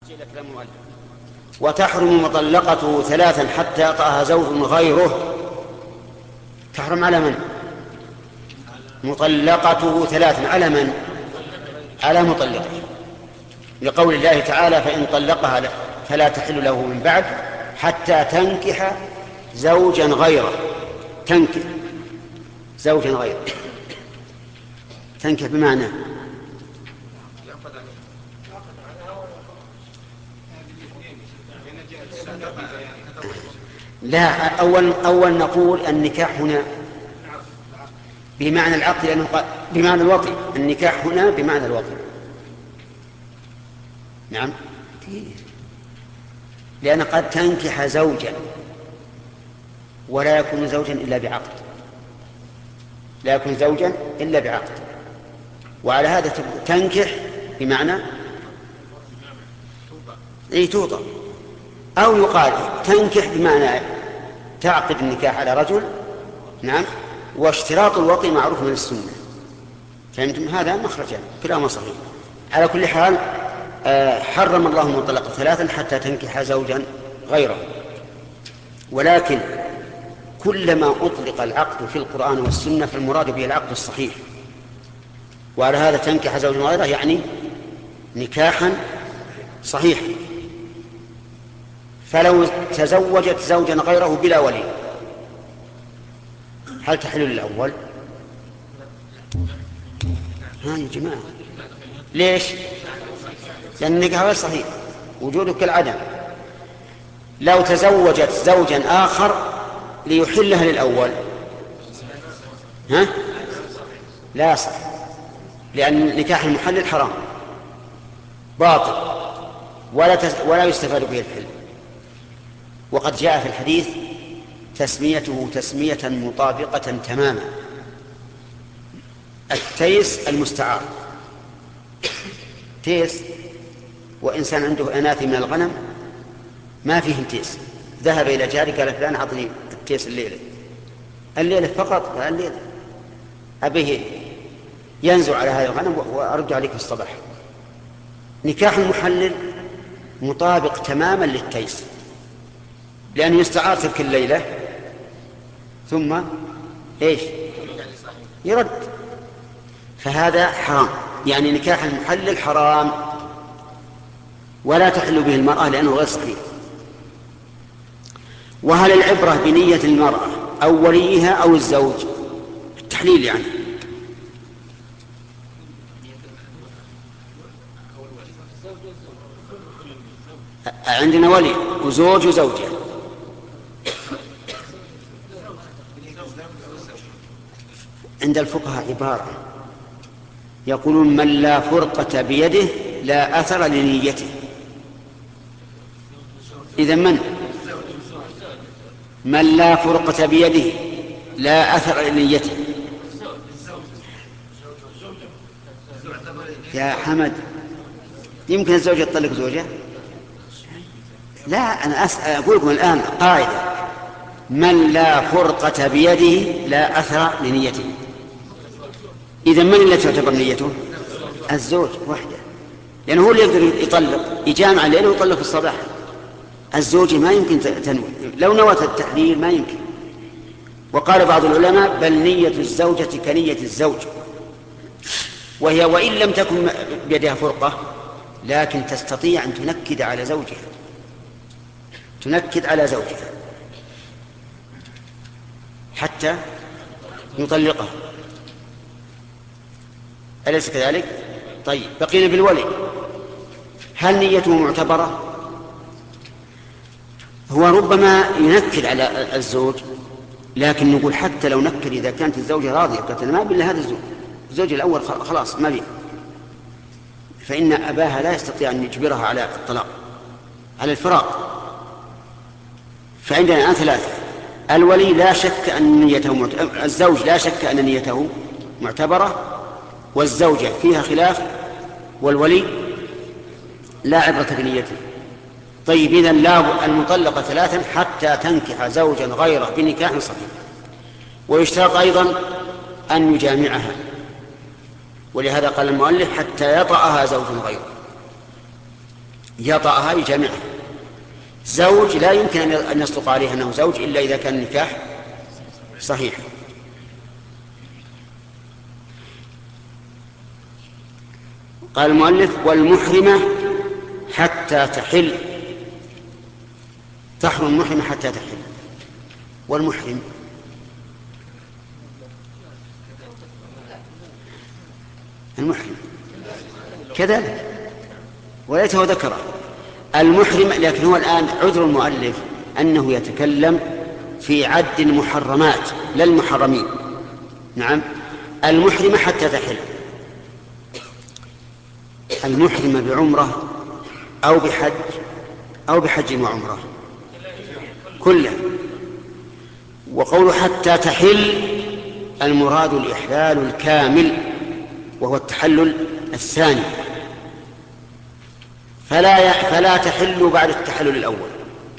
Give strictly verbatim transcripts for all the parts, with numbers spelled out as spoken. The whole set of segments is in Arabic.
وتحرم مطلقته ثلاثا حتى يطأها زوج غيره. تحرم على من؟ مطلقته ثلاثا على من؟ على مطلقه، لقول الله تعالى: فإن طلقها فلا تحل له من بعد حتى تنكح زوجا غيره. تنكح زوجا غيره، تنكح بمعنى لا. أول, أول نقول النكاح هنا بمعنى العقد، لأنه بمعنى الوطي. النكاح هنا بمعنى الوطي. نعم، لأن قد تنكح زوجا ولا يكون زوجا إلا بعقد، لا يكون زوجا إلا بعقد. وعلى هذا تنكح بمعنى أي توطأ، أو يقال تنكح بمعنى تعقد النكاح على رجل. نعم، واشتراط الوطي معروف من السنة. فهمتم؟ هذا مخرجان كلاهما صحيح. على كل حال حرم الله المطلقة ثلاثا حتى تنكح زوجا غيره. ولكن كلما أطلق العقد في القرآن والسنة فالمراد به العقد الصحيح. وعلى هذا تنكح زوجا غيره يعني نكاحا صحيحا. فلو تزوجت زوجا غيره بلا ولي هل تحل للأول؟ ها يا جماعة، ليش؟ لأن النكاح غير صحيح، وجوده كالعدم. لو تزوجت زوجا آخر ليحلها للأول ها؟ لا صح، لأن نكاح المحلل حرام باطل ولا, تس... ولا يستفاد به الحل. وقد جاء في الحديث تسميته تسمية مطابقة تماما. التيس المستعار، تيس، وإنسان عنده أناث من الغنم ما فيهم تيس، ذهب إلى جاري قال: فلان أعطني التيس الليلة الليلة فقط، الليلة أبيه ينزع على هذا الغنم وأرد عليك الصباح. نكاح المحلل مطابق تماما للتيس، لأنه يستعار تلك الليلة ثم إيش يرد. فهذا حرام، يعني نكاح المحلل حرام ولا تحل به المرأة لأنه غير صحيح. وهل العبرة بنية المرأة أو وليها أو الزوج؟ التحليل يعني عندنا ولي وزوج وزوجة. عند الفقهاء عبارة يقولون: من لا فرقة بيده لا أثر لنيته. إذن من من لا فرقة بيده لا أثر لنيته؟ يا حمد، يمكن الزوج يطلق زوجه؟ لا، أنا أسأل أقول لكم الآن قاعدة: من لا فرقة بيده لا أثر لنيته. إذن من التي تعتبر نيته؟ الزوج وحده، لأنه هو اللي يقدر يطلق، يجامع الليل ويطلق في الصباح. الزوج ما يمكن تنوي، لو نوت التحليل ما يمكن. وقال بعض العلماء: بل نية الزوجة كنية الزوج، وهي وإن لم تكن بيدها فرقة لكن تستطيع أن تنكد على زوجها، تنكد على زوجها حتى يطلقه. أليس كذلك؟ طيب، بقينا بالولي. هل نيته معتبرة؟ هو ربما ينكد على الزوج، لكن نقول حتى لو نكد إذا كانت الزوجة راضية قالت: ما بالله هذا الزوج الزوج الأول خلاص ما بيه، فإن أباها لا يستطيع أن يجبرها على الطلاق، على الفراق. فعندنا الآن ثلاثة: الولي لا شك أن نيته معتبرة، الزوج لا شك أن نيته معتبرة، والزوجة فيها خلاف، والولي لا عبرة بنيته. طيب، إذن لا، المطلقة ثلاثا حتى تنكح زوجا غيره بنكاح صحيح. ويشترط أيضا أن يجامعها، ولهذا قال المؤلف: حتى يطأها زوج غيره. يطأها يجامعها. زوج لا يمكن أن يصدق عليه أنه زوج إلا إذا كان النكاح صحيح. قال المؤلف: والمحرمة حتى تحل. تحرم المحرمة حتى تحل. والمحرم المحرم كذلك وليته ذكره المحرم. لكن هو الآن عذر المؤلف أنه يتكلم في عد المحرمات لا المحرمين. نعم. المحرمة حتى تحل. المحرمة بعمرة أو بحج أو بحج وعمرة كله. وقول حتى تحل المراد الإحلال الكامل وهو التحلل الثاني، فلا فلا تحل بعد التحلل الأول.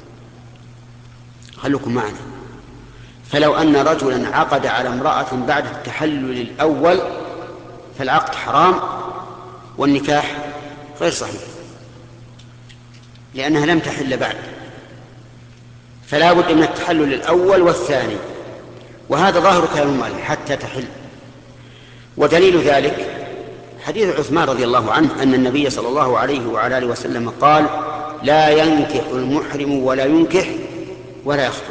خلوكم معنا. فلو أن رجلا عقد على امرأة بعد التحلل الأول فالعقد حرام والنكاح غير صحيح لأنها لم تحل بعد، فلا بد من التحلل الأول والثاني. وهذا ظاهر كلام المؤلف حتى تحل. ودليل ذلك حديث عثمان رضي الله عنه أن النبي صلى الله عليه وعلى آله وسلم قال: لا ينكح المحرم ولا ينكح ولا يخطب.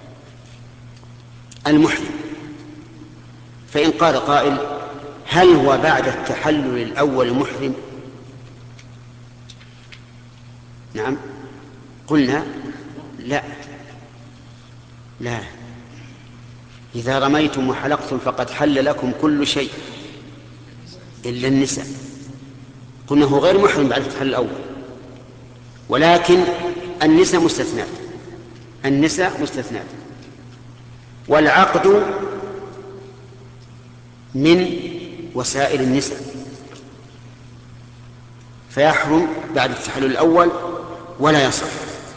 المحرم. فإن قال قائل: هل هو بعد التحلل الأول محرم؟ نعم. قلنا لا لا إذا رميتم وحلقتم فقد حل لكم كل شيء إلا النساء. قلنا هو غير محرم بعد التحلل الأول، ولكن النساء مستثنات. النساء مستثنات. والعقد من وسائل النساء فيحرم بعد التحلل الأول ولا يصح.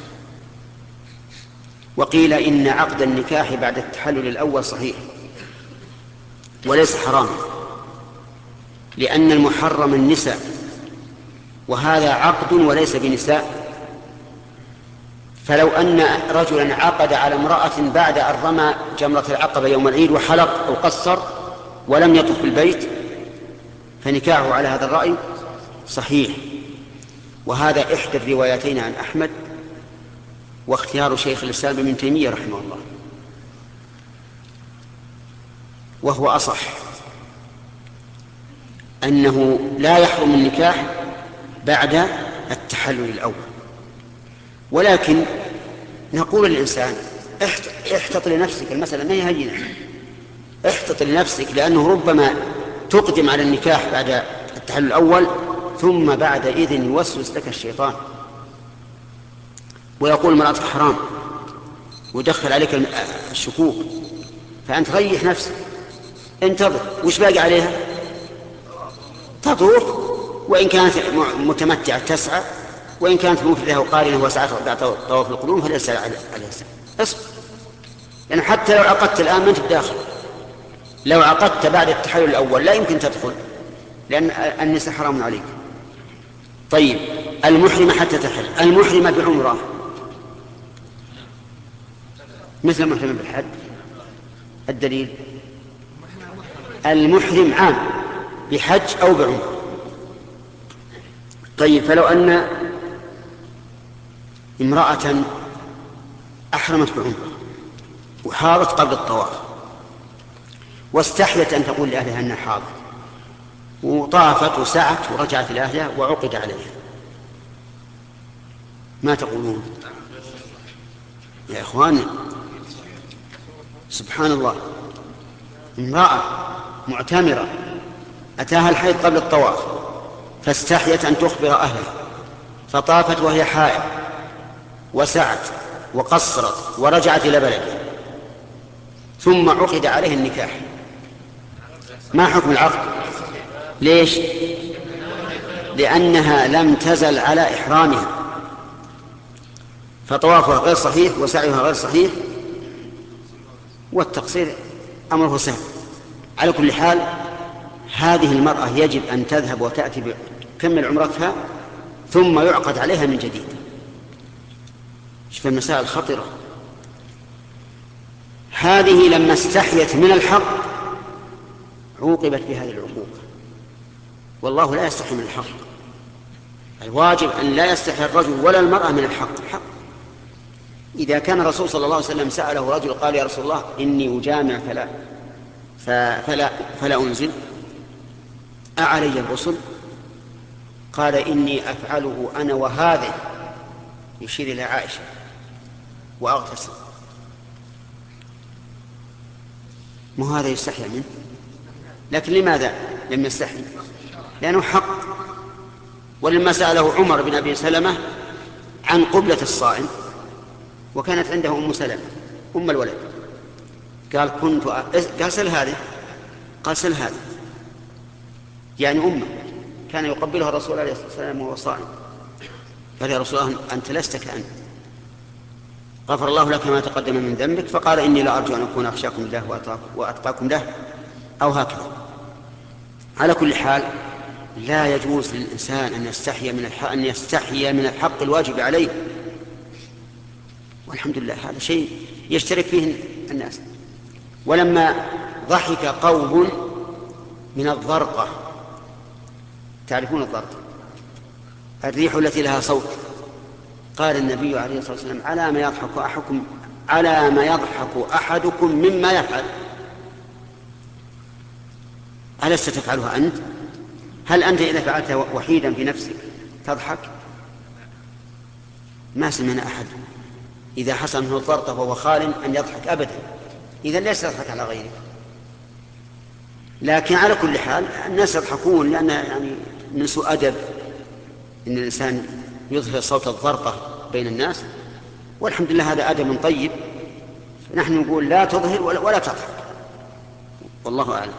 وقيل إن عقد النكاح بعد التحلل الأول صحيح وليس حراما، لأن المحرم النساء، وهذا عقد وليس بنساء. فلو أن رجلا عقد على امرأة بعد أن رمى جمرة العقبة يوم العيد وحلق أو قصر ولم يطف بالبيت فنكاحه على هذا الرأي صحيح. وهذا إحدى الروايتين عن أحمد واختيار شيخ الإسلام ابن تيمية رحمه الله، وهو أصح، أنه لا يحرم النكاح بعد التحلل الأول. ولكن نقول للإنسان: احتط لنفسك، المسألة ما هي هينة، احتط لنفسك، لأنه ربما تقدم على النكاح بعد التحلل الأول ثم بعد إذن يوسوس لك الشيطان ويقول مرأتك حرام ويدخل عليك الشكوك، فأنت ريح نفسك، انتظر. وش باقي عليها؟ تطوف، وإن كانت متمتعة تسعى، وإن كانت مفردة وقارنة وسعت بعد طواف القدوم فليس عليها سعي. اصبر، لأن يعني حتى لو عقدت الآن ما أنت بداخل. لو عقدت بعد التحلل الأول لا يمكن تدخل، لأن النساء حرام عليك. طيب، المحرمة حتى تحل. المحرمة بعمرة مثل المحرمة بالحج. الدليل: المحرم عام بحج أو بعمرة. طيب، فلو أن امرأة أحرمت بعمرة وحاضت قبل الطواف واستحيت أن تقول لأهلها أنها حاضت، وطافت وسعت ورجعت لأهلها وعقد عليها، ما تقولون يا إخواني؟ سبحان الله، امرأة معتمرة أتاها الحيض قبل الطواف فاستحيت أن تخبر أهلها، فطافت وهي حائض وسعت وقصرت ورجعت إلى بلدها، ثم عقد عليه النكاح. ما حكم العقد؟ ليش؟ لأنها لم تزل على إحرامها، فطوافها غير صحيح وسعيها غير صحيح، والتقصير أمره سهل. على كل حال، هذه المرأة يجب أن تذهب وتأتي بكمل عمرتها ثم يعقد عليها من جديد. شوف المسائل خطرة هذه. لما استحيت من الحق عوقبت بهذه العقوبة، والله لا يستحي من الحق. الواجب أن لا يستحي الرجل ولا المرأة من الحق. الحق إذا كان الرسول صلى الله عليه وسلم سأله رجل قال يا رسول الله إني أجامع فلا فلا, فلا أنزل أعلي الغسل؟ قال إني أفعله أنا وهذه، يشير إلى عائشة، وأغتسل. مو هذا يستحي منه؟ لكن لماذا لم يستحي؟ لأنه حق. ولما سأله عمر بن أبي سلمة عن قبلة الصائم وكانت عنده أم سلمة أم الولد، قال كنت أ... قال سل هذه، قال سل هذه يعني أمه كان يقبلها الرسول عليه الصلاة والسلام وهو صائم. قال يا رسول الله أنت لست كأنت، غفر الله لك ما تقدم من ذنبك. فقال إني لا أرجو أن أكون أخشاكم له وأتقاكم له، أو هكذا. على كل حال لا يجوز للإنسان أن يستحي من الحق أن يستحي من الحق الواجب عليه، والحمد لله هذا شيء يشترك فيه الناس. ولما ضحك قوم من الضرقة، تعرفون الضرقة الريح التي لها صوت، قال النبي عليه الصلاة والسلام على ما يضحك أحدكم على ما يضحك أحدكم مما يفعل، ألست تفعلها أنت؟ هل أنت إذا فعلت وحيدا في نفسك تضحك؟ ما سمعنا أحد إذا حصل منه الضرقة وهو خال أن يضحك أبدا، إذا ليس يضحك على غيره. لكن على كل حال الناس يضحكون لأن يعني من سوء أدب إن الإنسان يظهر صوت الضرقة بين الناس، والحمد لله هذا أدب طيب. نحن نقول لا تظهر ولا, ولا تضحك، والله أعلم.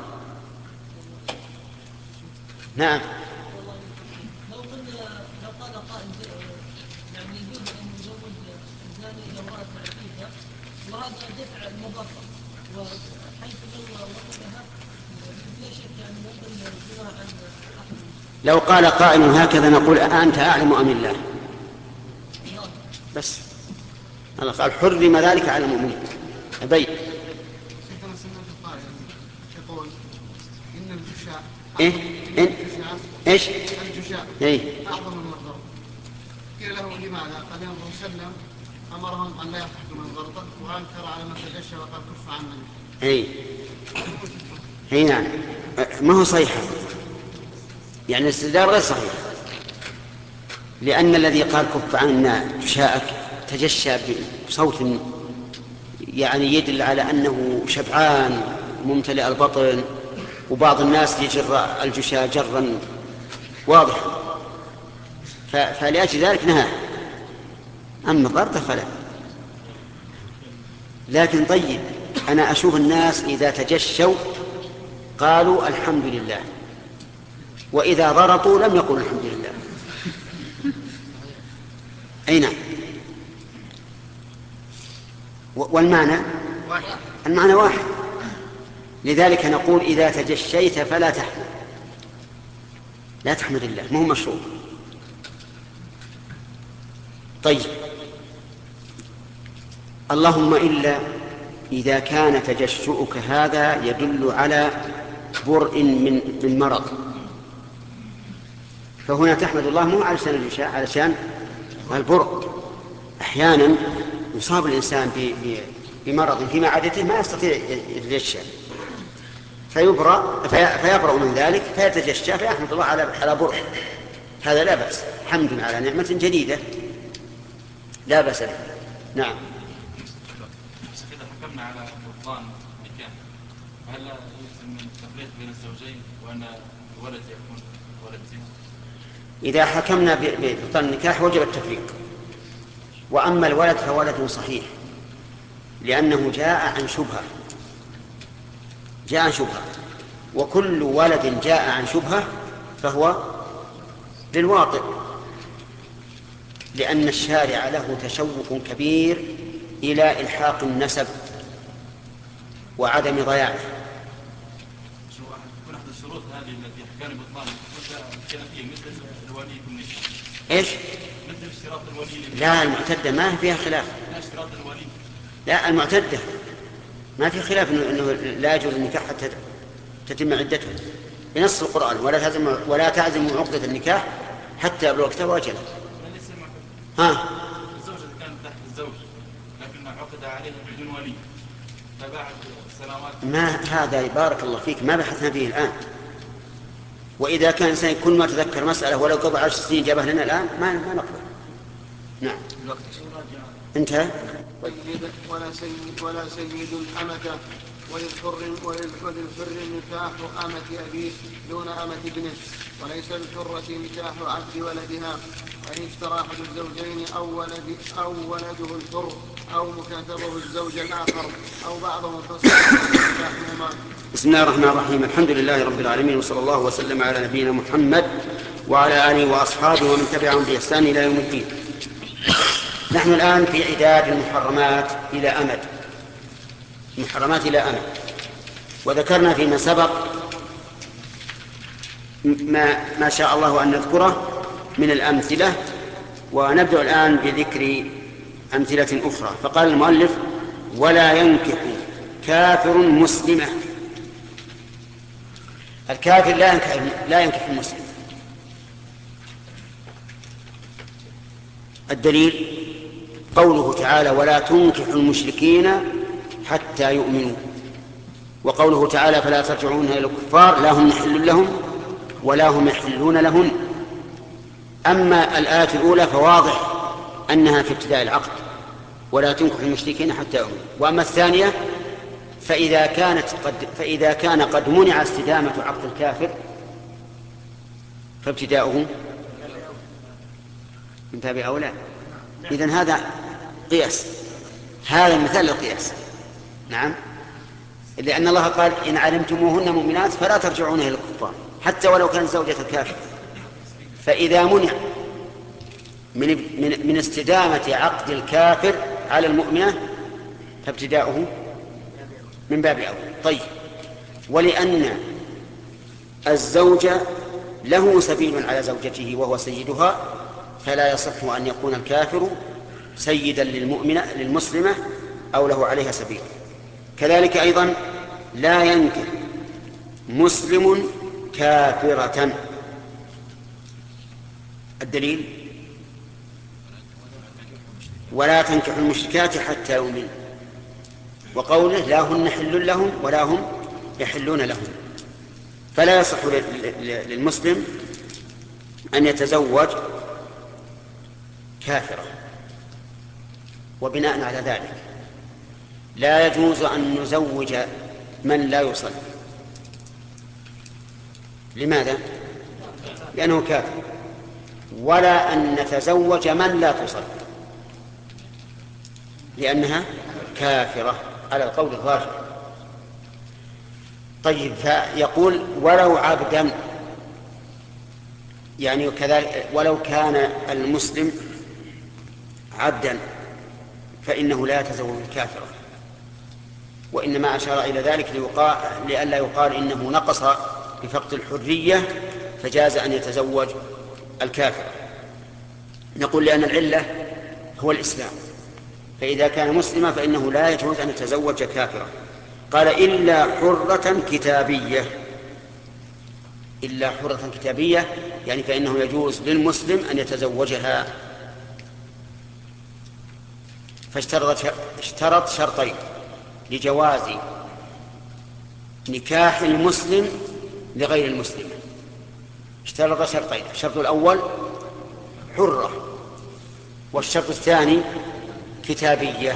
نعم. لو قلنا لو قال قائل يعني يجوز ان يزوج الزاني الى امراه عفيفه وهذا دفع المضره، وحيث لو وقتها لا شك يعني ممكن يزورها عن احد. لو قال قائل هكذا نقول أنت أعلم أم الله؟ بس الله قال حرم ذلك على المؤمنين. أبي يقول إن الجشاء إيه إن إيش الجشاء إيه أعظم من الضرب. قيل له لماذا؟ قال النبي صلى الله عليه وسلم أمرهم أن لا يضحكوا من الغلطة، وأنكر على من تجشى وقال كف عنا. إيه إيه نعم، ما هو صحيح، يعني الاستدلال غير صحيح، لأن الذي قال كف عنا جشاءك تجشى بصوت يعني يدل على أنه شبعان ممتلئ البطن، وبعض الناس يجر الجشاء جرا واضحا، فلأجل ذلك نهى. أما الضرب فلا. لكن طيب أنا أشوف الناس إذا تجشوا قالوا الحمد لله، وإذا ضرطوا لم يقولوا الحمد لله. أي نعم. والمعنى المعنى واحد، لذلك نقول إذا تجشيت فلا تحمد، لا تحمد الله، ما هو مشروع. طيب اللهم إلا إذا كان تجشؤك هذا يدل على برء من من مرض، فهنا تحمد الله مو علشان الجشاء، علشان البرء. أحيانا يصاب الإنسان بمرض في معدته ما يستطيع يتجشى فيبرأ فيبرأ من ذلك فيتجشى فيحمد الله على على برء، هذا لا بأس، حمد على نعمة جديدة لا بأس به. نعم. إذا حكمنا على بطلان النكاح هل يلزم من التفريق بين الزوجين وأن الولد يكون ولد زين؟ إذا حكمنا ببطلان النكاح وجب التفريق، وأما الولد فولد صحيح لأنه جاء عن شبهة، جاء عن شبهة، وكل ولد جاء عن شبهة فهو للواطئ، لأن الشارع له تشوق كبير إلى إلحاق النسب وعدم ضياعه. يكون أحد الشروط هذه التي كان بطلان كان فيه مثل الولي في النكاح. إيش؟ مثل اشتراط الولي. لا، المعتدة ما فيها خلاف. لا، اشتراط الولي. لا، المعتدة ما في خلاف إنه, إنه لا يجوز النكاح حتى تتم عدتها بنص القرآن. ولا تعزم ولا تعزم عقدة النكاح حتى يبلغ الكتاب وأجله. ها؟ الزوجة كانت تحت الزوج لكن عقد عليها بدون ولي فبعد سنوات. ما هذا بارك الله فيك ما بحثنا فيه الآن. وإذا كان إنسان كل ما تذكر مسألة ولو قبل عشر سنين جابها لنا الآن ما ما نقبل. نعم. انتهى. ولا سيد ولا سيد الأمة وللحر وللحر نكاح أمة أبيه دون أمة ابنه، وليس للحرة نكاح عبد ولدها، وإن اشترى أحد الزوجين أو ولد أو ولده الحر أو مكاتبه الزوج الآخر أو بعضهم فصل نكاحهما. بسم الله الرحمن الرحيم. الحمد لله رب العالمين، وصلى الله وسلم على نبينا محمد وعلى آله وأصحابه ومن تبعهم بإحسان إلى يوم الدين. نحن الآن في عداد المحرمات إلى أمد. المحرمات إلى أمد، وذكرنا فيما سبق ما, ما شاء الله أن نذكره من الأمثلة، ونبدأ الآن بذكر أمثلة أخرى. فقال المؤلف: ولا ينكح كافر مسلمة. الكافر لا ينكح لا ينكح المسلم. الدليل قوله تعالى: ولا تنكحوا المشركين حتى يؤمنوا. وقوله تعالى: فلا ترجعون إلى الكفار لا هم يحل لهم ولا هم يحلون لهن. أما الآية الأولى فواضح أنها في ابتداء العقد: ولا تنكحوا المشركين حتى يؤمنوا. وأما الثانية فإذا كانت قد فإذا كان قد منع استدامة عقد الكافر فابتداؤه من باب أولى. إذن هذا قياس، هذا مثال للقياس. نعم، لأن الله قال: إن علمتموهن مؤمنات فلا ترجعون إلى الكفار حتى ولو كانت زوجة الكافر. فإذا منع من من من استدامة عقد الكافر على المؤمنة فابتداؤه من باب أولى. طيب، ولأن الزوج له سبيل على زوجته وهو سيدها، فلا يصح أن يكون الكافر سيدا للمؤمنة للمسلمة أو له عليها سبيل. كذلك أيضا لا ينكح مسلم كافرة. الدليل: ولا تنكح المشركات حتى يؤمن. وقوله: لا هن حل لهم ولا هم يحلون لهم. فلا يصح للمسلم أن يتزوج كافرة. وبناء على ذلك لا يجوز أن نزوج من لا يصلي. لماذا؟ لأنه كافر. ولا أن نتزوج من لا تصلي لأنها كافرة على القول الظاهر. طيب، فيقول: ولو عبدا، يعني كذلك ولو كان المسلم عبدا فإنه لا يتزوج الكافرة. وإنما أشار إلى ذلك لئلا يقال إنه نقص بفقد الحرية فجاز أن يتزوج الكافر. نقول: لأن العلة هو الإسلام، فإذا كان مسلما فإنه لا يجوز أن يتزوج كافرة. قال: إلا حرة كتابية. إلا حرة كتابية يعني فإنه يجوز للمسلم أن يتزوجها. فاشترط اشترط شرطين لجواز نكاح المسلم لغير المسلم. اشترط شرطين: الشرط الأول حرة، والشرط الثاني كتابية.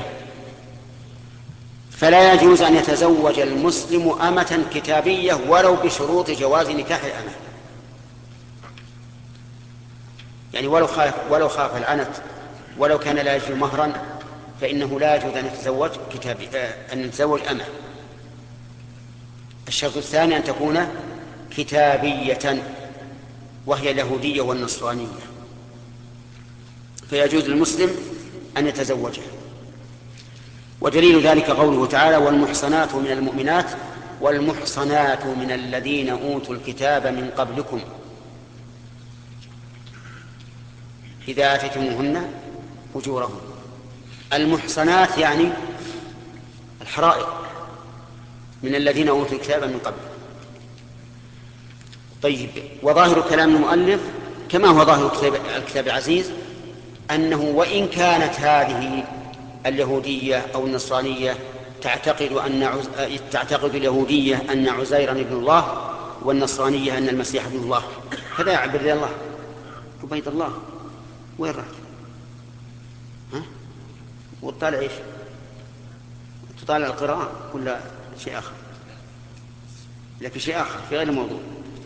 فلا يجوز أن يتزوج المسلم أمة كتابية ولو بشروط جواز نكاح الأمة. يعني ولو خاف ولو خاف العنت ولو كان لا يجوز مهرا فإنه لا يجوز أن يتزوج كتابي أن يتزوج أمة. الشرط الثاني أن تكون كتابية وهي اليهودية والنصرانية، فيجوز للمسلم أن يتزوجها. ودليل ذلك قوله تعالى: والمحصنات من المؤمنات والمحصنات من الذين أوتوا الكتاب من قبلكم. إذا آتيتموهن أجورهن. المحصنات يعني الحرائر من الذين أوتوا الكتاب من قبل. طيب، وظاهر كلام المؤلف كما هو ظاهر الكتاب العزيز أنه وإن كانت هذه اليهودية أو النصرانية تعتقد أن عز... تعتقد اليهودية أن عزيرا ابن الله، والنصرانية أن المسيح ابن الله، هذا يا عبد الله عبيد الله وين راح؟ ها؟ وتطالع ايش؟ تطالع القراءة ولا شيء آخر؟ لكن شيء آخر في غير الموضوع.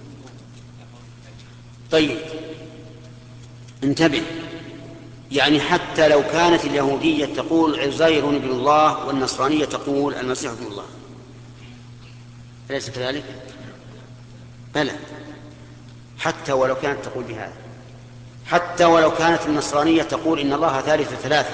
طيب انتبه، يعني حتى لو كانت اليهودية تقول عزير ابن الله والنصرانية تقول المسيح ابن الله، أليس كذلك؟ بلى، حتى ولو كانت تقول بهذا، حتى ولو كانت النصرانية تقول إن الله ثالث ثلاثة،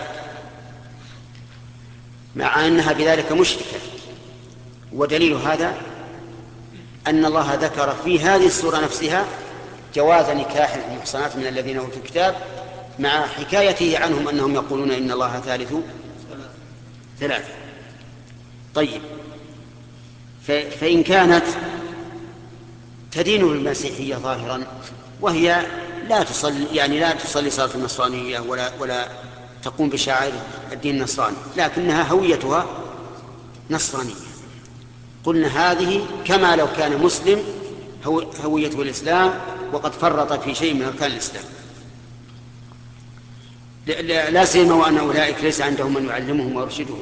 مع أنها بذلك مشركة. ودليل هذا أن الله ذكر في هذه السورة نفسها جواز نكاح المحصنات من الذين أوتوا الكتاب، مع حكايته عنهم أنهم يقولون إن الله ثالث ثلاثة. طيب، فإن كانت تدين بالمسيحية ظاهرا وهي لا تصلي، يعني لا تصلي صلاة النصرانية ولا ولا تقوم بشعائر الدين النصراني، لكنها هويتها نصرانية، قلنا هذه كما لو كان مسلم هويته الإسلام وقد فرط في شيء من أركان الإسلام، لا سيما وأن أولئك ليس عندهم من يعلمهم ويرشدهم.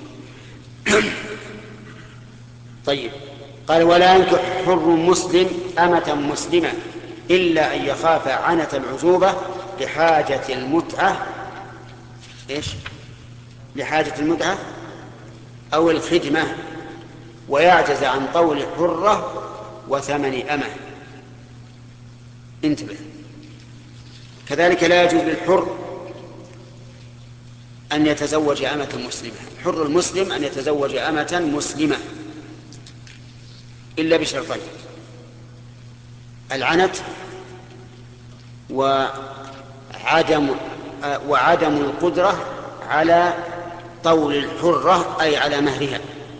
طيب، قال ولا ينكح حر مسلم أمة مسلمة إلا أن يخاف عنة العزوبة لحاجة المتعة، إيش؟ لحاجة المتعة أو الخدمة، ويعجز عن طول حرة وثمن أمة. انتبه، كذلك لا يجوز للحر أن يتزوج أمة مسلمة، حر المسلم أن يتزوج أمة مسلمة إلا بشرطين: العنت وعدم وعدم القدرة على طول الحرة، أي على مهرها،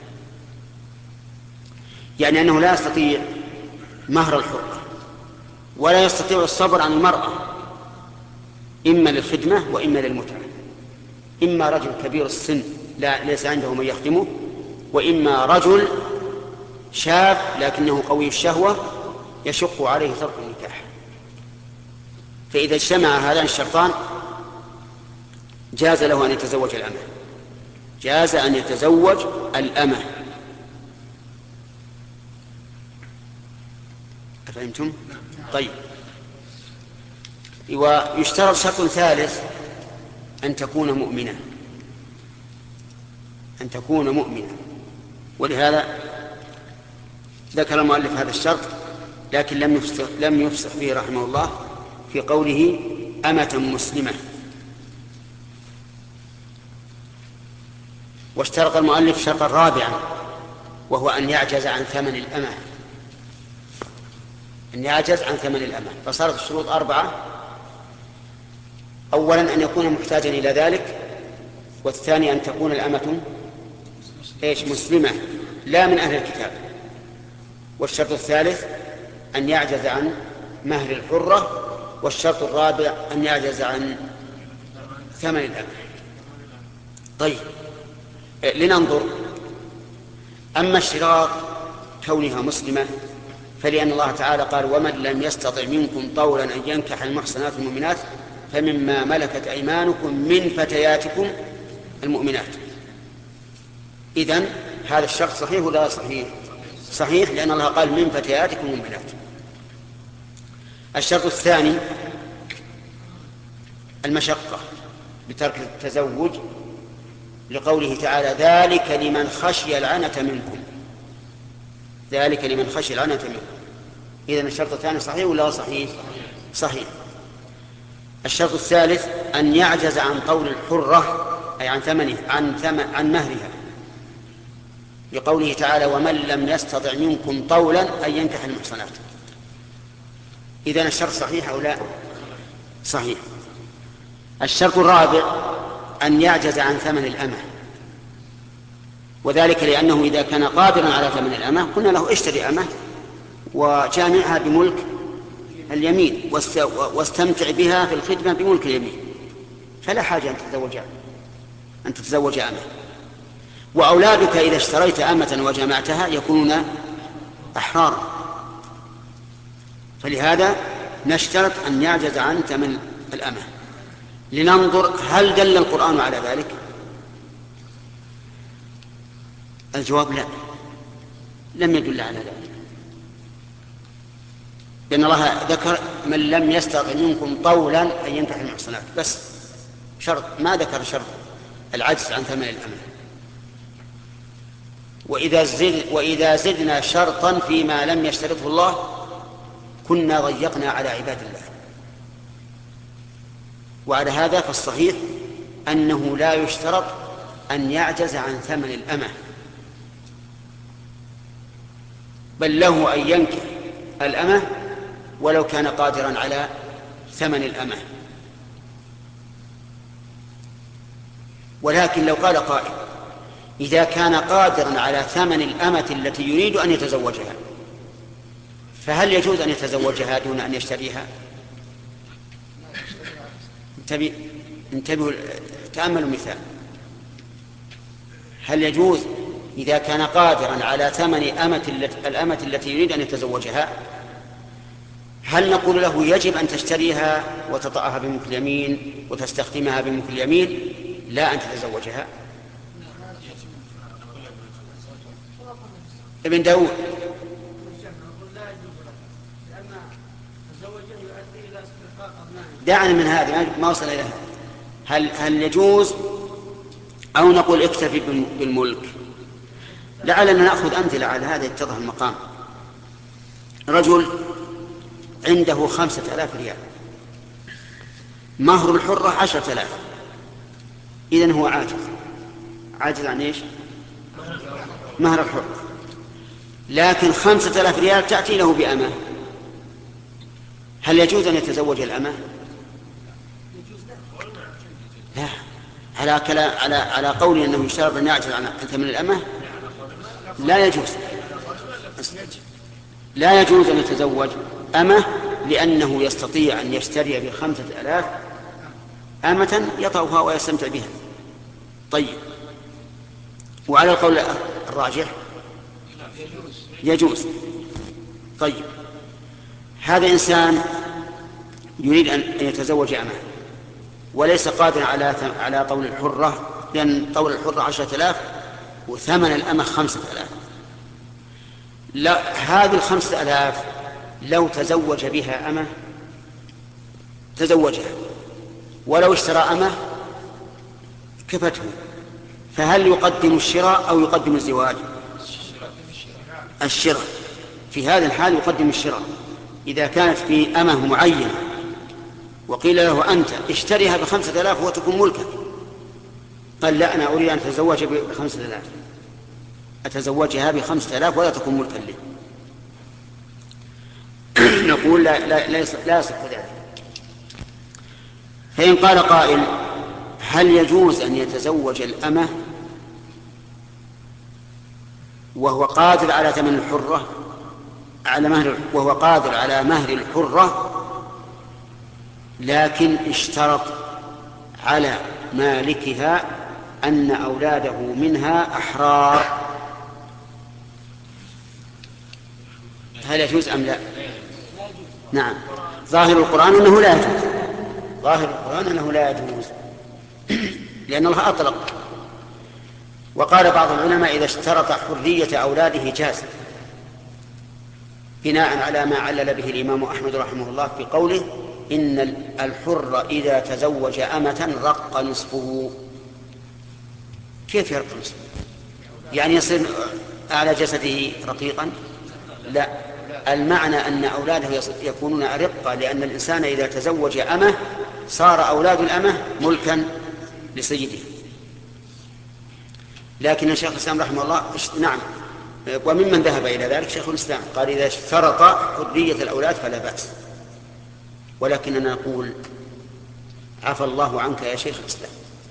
يعني أنه لا يستطيع مهر الحرة ولا يستطيع الصبر عن المرأة، إما للخدمة وإما للمتعة، إما رجل كبير السن لا ليس عنده من يخدمه، وإما رجل شاب لكنه قوي الشهوة يشق عليه ترك النكاح. فإذا اجتمع هذان الشرطان جاز له أن يتزوج الأمة، جاز أن يتزوج الأمة. أفهمتم؟ طيب، ويشترط شرط ثالث: أن تكون مؤمنة، أن تكون مؤمنة، ولهذا ذكر المؤلف هذا الشرط، لكن لم يفسح لم يفسح به رحمه الله في قوله أمة مسلمة. واشترط المؤلف شرطا رابعا، وهو أن يعجز عن ثمن الأمة، أن يعجز عن ثمن الأمة. فصارت الشروط أربعة: أولا أن يكون محتاجا إلى ذلك، والثاني أن تكون الأمة إيش؟ مسلمة لا من أهل الكتاب، والشرط الثالث أن يعجز عن مهر الحرة، والشرط الرابع أن يعجز عن ثمن الأمة. طيب، لننظر. أما اشتراط كونها مسلمة فلأن الله تعالى قال: ومن لم يستطع منكم طولا أن ينكح المحصنات المؤمنات فمما ملكت أيمانكم من فتياتكم المؤمنات. إذن هذا الشرط صحيح ولا صحيح؟ صحيح، لأن الله قال من فتياتكم المؤمنات. الشرط الثاني المشقة بترك التزوج، لقوله تعالى: ذلك لمن خشي العنة منكم، ذلك لمن خشي العنة منكم. إذن الشرط الثاني صحيح ولا صحيح؟ صحيح. الشرط الثالث أن يعجز عن طول الحرة، أي عن ثمنه، عن ثمن عن مهرها، لقوله تعالى: ومن لم يستطع منكم طولا أن ينكح المحصنات. إذن الشرط صحيح أو لا؟ صحيح. الشرط الرابع أن يعجز عن ثمن الأمة، وذلك لأنه إذا كان قادرا على ثمن الأمة قلنا له اشتري أمة وجامعها بملك اليمين واستمتع بها في الخدمة بملك اليمين، فلا حاجة أن تتزوج أن تتزوج أمة. وأولادك إذا اشتريت أمة وجمعتها يكونون أحرارا، فلهذا نشترط أن يعجز عن ثمن الأمة. لننظر هل دل القرآن على ذلك؟ الجواب لا، لم يدل على ذلك، لأن الله ذكر من لم يستطع منكم طولا أن ينكح المحصنات بس، شرط ما ذكر شرط العجز عن ثمن الأمة. وإذا, زد وإذا زدنا شرطا فيما لم يشترطه الله كنا ضيقنا على عباد الله. وعلى هذا فالصحيح أنه لا يشترط أن يعجز عن ثمن الأمة، بل له أن ينكح الأمة ولو كان قادرا على ثمن الأمة. ولكن لو قال قائل إذا كان قادرا على ثمن الأمة التي يريد أن يتزوجها فهل يجوز أن يتزوجها دون أن يشتريها؟ انتبهوا، تأملوا مثال. هل يجوز إذا كان قادرا على ثمن أمة الأمة التي يريد أن يتزوجها هل نقول له يجب أن تشتريها وتطأها بملك اليمين وتستخدمها بملك اليمين لا أن تتزوجها؟ ابن داود دعنا من هذا ما وصل إلى هل هل يجوز أو نقول اكتفي بالملك؟ لعلنا نأخذ أمثلة على هذا يتضح المقام. رجل عنده خمسة آلاف ريال، مهر الحرة عشرة آلاف، إذن هو عاجز عاجز عن إيش؟ مهر الحرة، لكن خمسة آلاف ريال تأتي له بأمة، هل يجوز أن يتزوج الأمة؟ لا، على كلا على على قول أنه يشترط أن يعجز عن ثمن الأمة لا يجوز، لا يجوز أن يتزوج أمة لأنه يستطيع أن يشتري بخمسة آلاف أمة يطأها ويستمتع بها. طيب، وعلى القول الراجح يجوز. طيب، هذا إنسان يريد أن يتزوج أمة وليس قادرا على على طول الحرة، لأن طول الحرة عشرة آلاف وثمن الأمة خمسة آلاف. لا، هذه الخمسة آلاف لو تزوج بها أمة تزوجها، ولو اشترى أمة كفته، فهل يقدم الشراء أو يقدم الزواج؟ الشراء. في هذا الحال يقدم الشراء. إذا كانت في أمة معينة وقيل له أنت اشتريها بخمسة آلاف وتكون ملكا، قال لا، أنا أريد أن أتزوج بخمسة آلاف، أتزوجها بخمسة آلاف ولا تكون ملكا لي، نقول لا, لا, لا, يصح, لا يصح ذلك. فإن قال قائل هل يجوز أن يتزوج الأمة وهو قادر على ثمن الحرة على مهر وهو قادر على مهر الحرة لكن اشترط على مالكها أن أولاده منها أحرار، هل يجوز أم لا؟ نعم، ظاهر القرآن أنه لا يجوز، ظاهر القرآن أنه لا يجوز لأن الله أطلق. وقال بعض العلماء إذا اشترط حرية أولاده جاز، بناء على ما علل به الإمام أحمد رحمه الله في قوله إن الحر إذا تزوج أمة رق نصفه. كيف يرق نصفه؟ يعني يصير على جسده رقيقا؟ لا، المعنى أن أولاده يكونون أرقا، لأن الإنسان إذا تزوج أمة صار أولاد الأمة ملكا لسيده. لكن الشيخ الإسلام رحمه الله نعم، وممن ذهب إلى ذلك شيخ الإسلام قال إذا اشترط حرية الأولاد فلا بأس، ولكننا نقول عفى الله عنك يا شيخ الإسلام.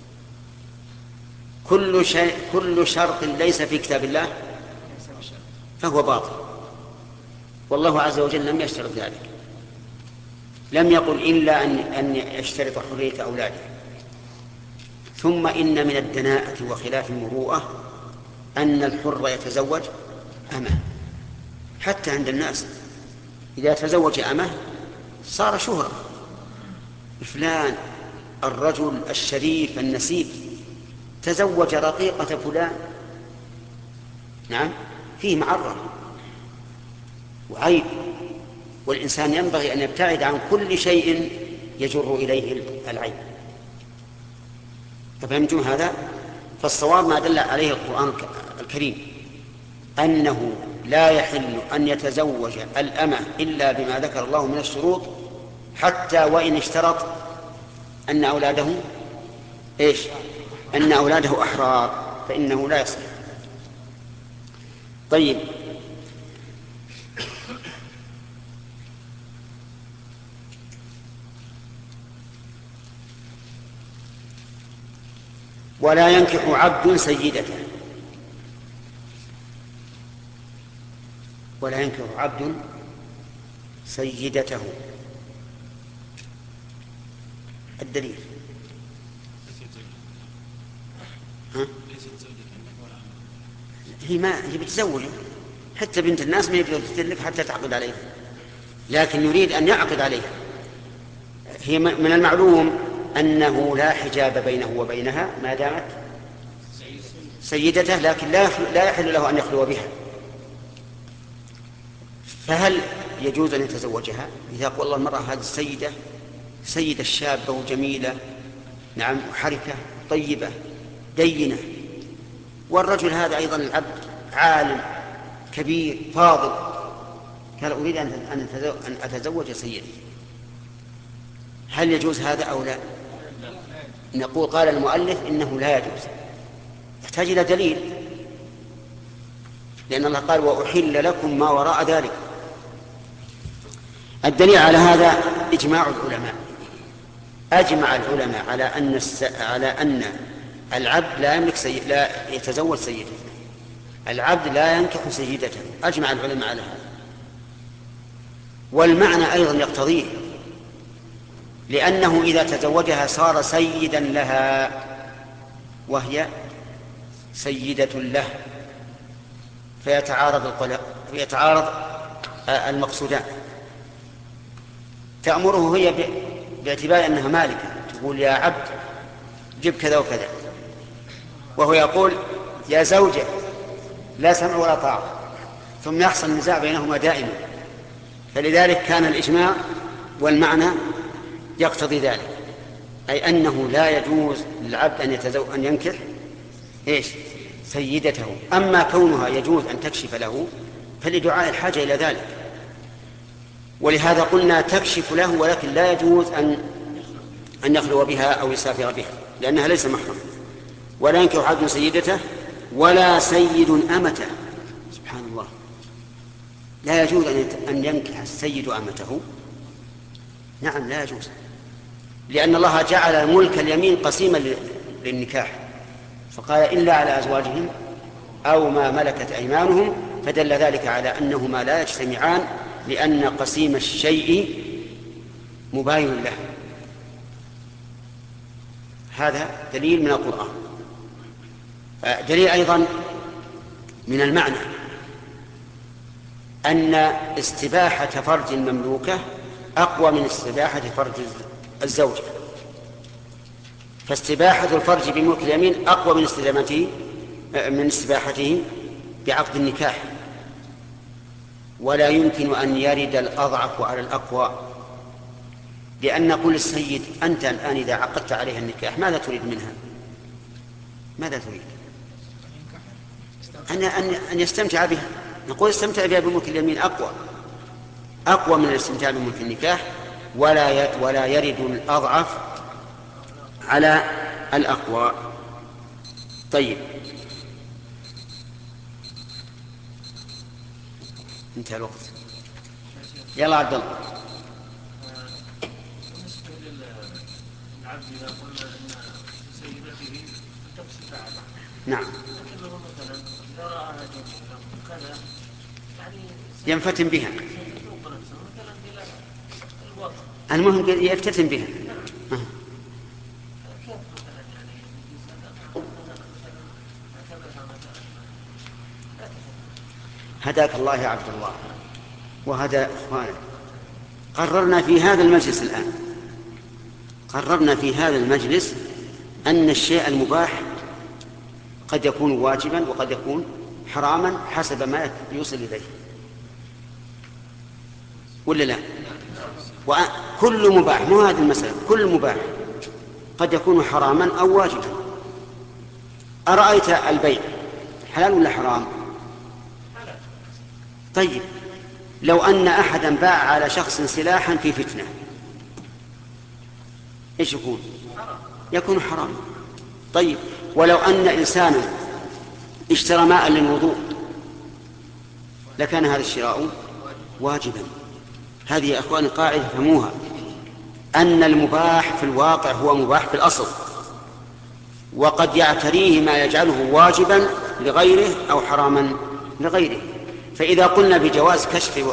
كل شيء كل شرط ليس في كتاب الله فهو باطل، والله عز وجل لم يشترط ذلك، لم يقل إلا أن أن يشترط حرية أولاده. ثم إن من الدناءة وخلاف المروءة أن الحر يتزوج أمه، حتى عند الناس إذا تزوج أمه صار شهرة، فلان الرجل الشريف النسيب تزوج رقيقة فلان، نعم فيه معرة وعيب، والإنسان ينبغي أن يبتعد عن كل شيء يجر إليه العيب. فهمتم هذا؟ فالصواب ما دل عليه القرآن الكريم أنه لا يحل أن يتزوج الأمة إلا بما ذكر الله من الشروط، حتى وإن اشترط أن أولاده إيش؟ أن أولاده أحرار فإنه لا يصح. طيب، ولا ينكح عبد سيدته، ولا ينكح عبد سيدته. الدليل ها؟ هي ما هي بتزوج، حتى بنت الناس ما يقدر تتلك حتى تعقد عليها، لكن يريد أن يعقد عليها. هي من المعلوم أنه لا حجاب بينه وبينها ما دامت سيدته، لكن لا يحل له أن يخلو بها. فهل يجوز أن يتزوجها إذا قال الله المرأة هذه السيدة سيدة شابة وجميلة، نعم، وحركة طيبة دينة، والرجل هذا أيضا العبد عالم كبير فاضل، قال أريد أن أتزوج سيدي، هل يجوز هذا أو لا؟ نقول قال المؤلف إنه لا يجوز، يحتاج إلى دليل، لأن الله قال وأحل لكم ما وراء ذلك. الدليل على هذا إجماع العلماء، أجمع العلماء على أن الس... على أن العبد لا يملك سي... لا يتزوج سيدته، العبد لا ينكح سيدته، أجمع العلماء على هذا. والمعنى أيضا يقتضيه، لأنه إذا تزوجها صار سيدا لها وهي سيدة له، فيتعارض القلق فيتعارض المقصودان. تأمره هي باعتبار أنها مالكة، تقول يا عبد جب كذا وكذا، وهو يقول يا زوجة لا سمع ولا طاعة، ثم يحصل نزاع بينهما دائما. فلذلك كان الإجماع والمعنى يقتضي ذلك، أي أنه لا يجوز للعبد أن يتزوج أن ينكح إيش؟ سيدته. أما كونها يجوز أن تكشف له فلدعاء الحاجة إلى ذلك، ولهذا قلنا تكشف له، ولكن لا يجوز أن أن يخلو بها أو يسافر بها، لأنها ليس محرم. ولا ينكح عبد سيدته ولا سيد أمته. سبحان الله، لا يجوز أن ينكح السيد أمته. نعم لا يجوز، لأن الله جعل ملك اليمين قسيما للنكاح، فقال إلا على أزواجهم أو ما ملكت أيمانهم، فدل ذلك على أنهما لا يجتمعان، لأن قسيم الشيء مباين له. هذا دليل من القرآن. دليل أيضا من المعنى أن استباحة فرج المملوكة أقوى من استباحة فرج الزوجة، فاستباحة الفرج بملك اليمين أقوى من استدامته من استباحته بعقد النكاح. ولا يمكن أن يرد الأضعف على الأقوى، لأن قل السيد أنت الآن إذا عقدت عليها النكاح ماذا تريد منها؟ ماذا تريد؟ أن أن يستمتع بها. نقول استمتع بها بملك اليمين أقوى أقوى من الاستمتاع بملك النكاح. ولا ولا يرد الأضعف على الأقوى. طيب، انتهى الوقت. يلا عبد الله. بالنسبة للعبد العبد إذا قلنا أن سيدته تقصد على نعم لكنه مثلا إذا رأى جميلة كذا يعني ينفتن بها، سيتوق نفسه مثلا إلى الوضع. المهم يفتتن بها. آه. كيف مثلا يعني الإنسان مثلا اعتبرها مثلا لا تفهم. هداك الله يا عبد الله وهدى إخوانك. قررنا في هذا المجلس الآن قررنا في هذا المجلس أن الشيء المباح قد يكون واجبا وقد يكون حراما حسب ما يوصل إليه، ولا لا؟ وكل مباح، مو هذه المسألة، كل مباح قد يكون حراما أو واجبا. أرأيت البيع حلال ولا حرام؟ طيب لو أن أحدا باع على شخص سلاحا في فتنة إيش يكون؟ يكون حرام. طيب ولو أن إنسانا اشترى ماء للوضوء لكان هذا الشراء واجبا. هذه يا أخواني قاعدة فهموها، أن المباح في الواقع هو مباح في الأصل، وقد يعتريه ما يجعله واجبا لغيره أو حراما لغيره. فإذا قلنا بجواز كشف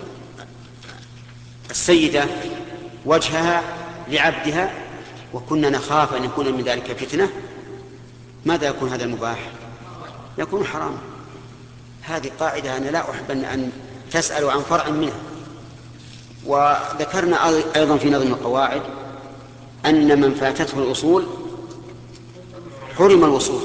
السيدة وجهها لعبدها وكنا نخاف أن يكون من ذلك فتنة، ماذا يكون هذا المباح؟ يكون حراما. هذه قاعدة أنا لا أحب أن تسألوا عن فرع منها. وذكرنا أيضا في نظم القواعد أن من فاتته الأصول حرم الوصول.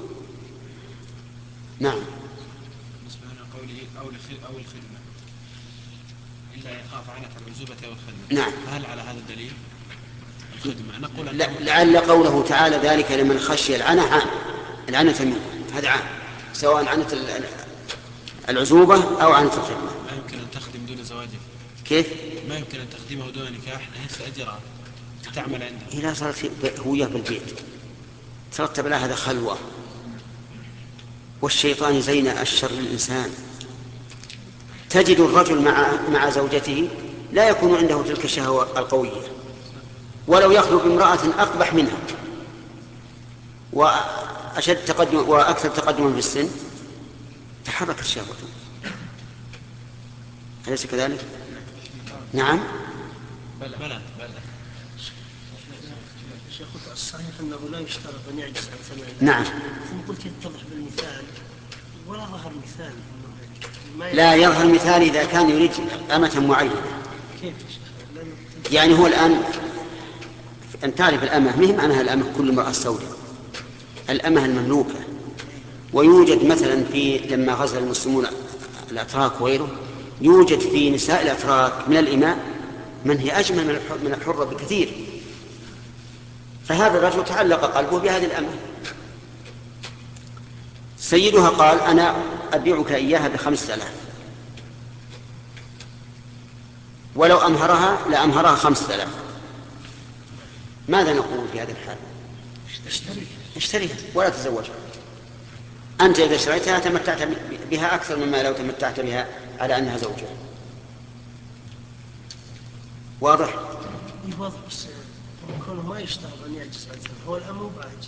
نعم. بالنسبة لقوله أو الخدمة إلا يخاف عنة العزوبة أو الخدمة، نعم. فهل على هذا الدليل الخدمة؟ نقول لعل قوله تعالى ذلك لمن خشي العنة عام، العنة منه هذا عام، سواء عنة العزوبة أو عنة الخدمة. ما يمكن أن تخدم دون زواجه. كيف؟ ما يمكن أن تخدمه دون نكاح ليس أجرها تعمل عنده. إذا صارت هوية بالبيت ترتب لها هذا خلوة، والشيطان زين الشر للإنسان. تجد الرجل مع مع زوجته لا يكون عنده تلك الشهوة القوية، ولو يخلو بامرأة أقبح منها وأشد تقدم وأكثر تقدما في السن تحركت شهوته. أليس كذلك؟ نعم. بلى بلى بلى. شيخ الصحيح أنه لا يشترط أن يعجز عن ثمانية. نعم. ثم قلت يتضح بالمثال ولا ظهر مثال. لا يظهر مثال إذا كان يريد أمة معينة. كيف يا شيخ؟ يعني هو الآن أن تعرف الأمة مهم معناها الأمة كل امرأة سوداء، الأمة المملوكة. ويوجد مثلا في لما غزا المسلمون الأتراك وغيره يوجد في نساء الأتراك من الإماء من هي أجمل من الحرة بكثير، فهذا الرجل تعلق قلبه بهذه الأمة. سيدها قال أنا أبيعك إياها بخمسة آلاف، ولو أمهرها لأمهرها خمسة آلاف. ماذا نقول في هذا الحال؟ اشتريها ولا تزوجها. أنت إذا اشتريتها تمتعت بها أكثر مما لو تمتعت بها على أنها زوجة. واضح؟ واضح. بس كونه ما يشترط أن يعجز عن ثمانية، هو الأمر بعجز.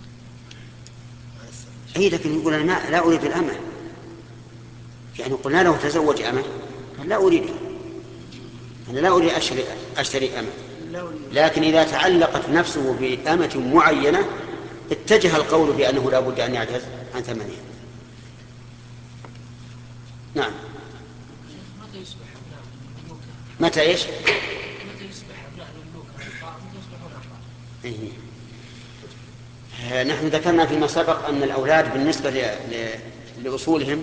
أي لكن يقول أنا لا أريد الأمة، يعني قلنا له تزوج أمة لا أريدها، أنا لا أريد أشتري, أشتري أمة. لكن إذا تعلقت نفسه بأمة معينة اتجه القول بأنه لا بد أن يعجز عن ثمانية. نعم. متى يصبح أبناء المملوكة؟ متى إيش؟ متى يصبح أبناء المملوكة أربعة متى يصبحون أربعة؟ إيه. نحن ذكرنا فيما سبق أن الأولاد بالنسبة ل... ل... لأصولهم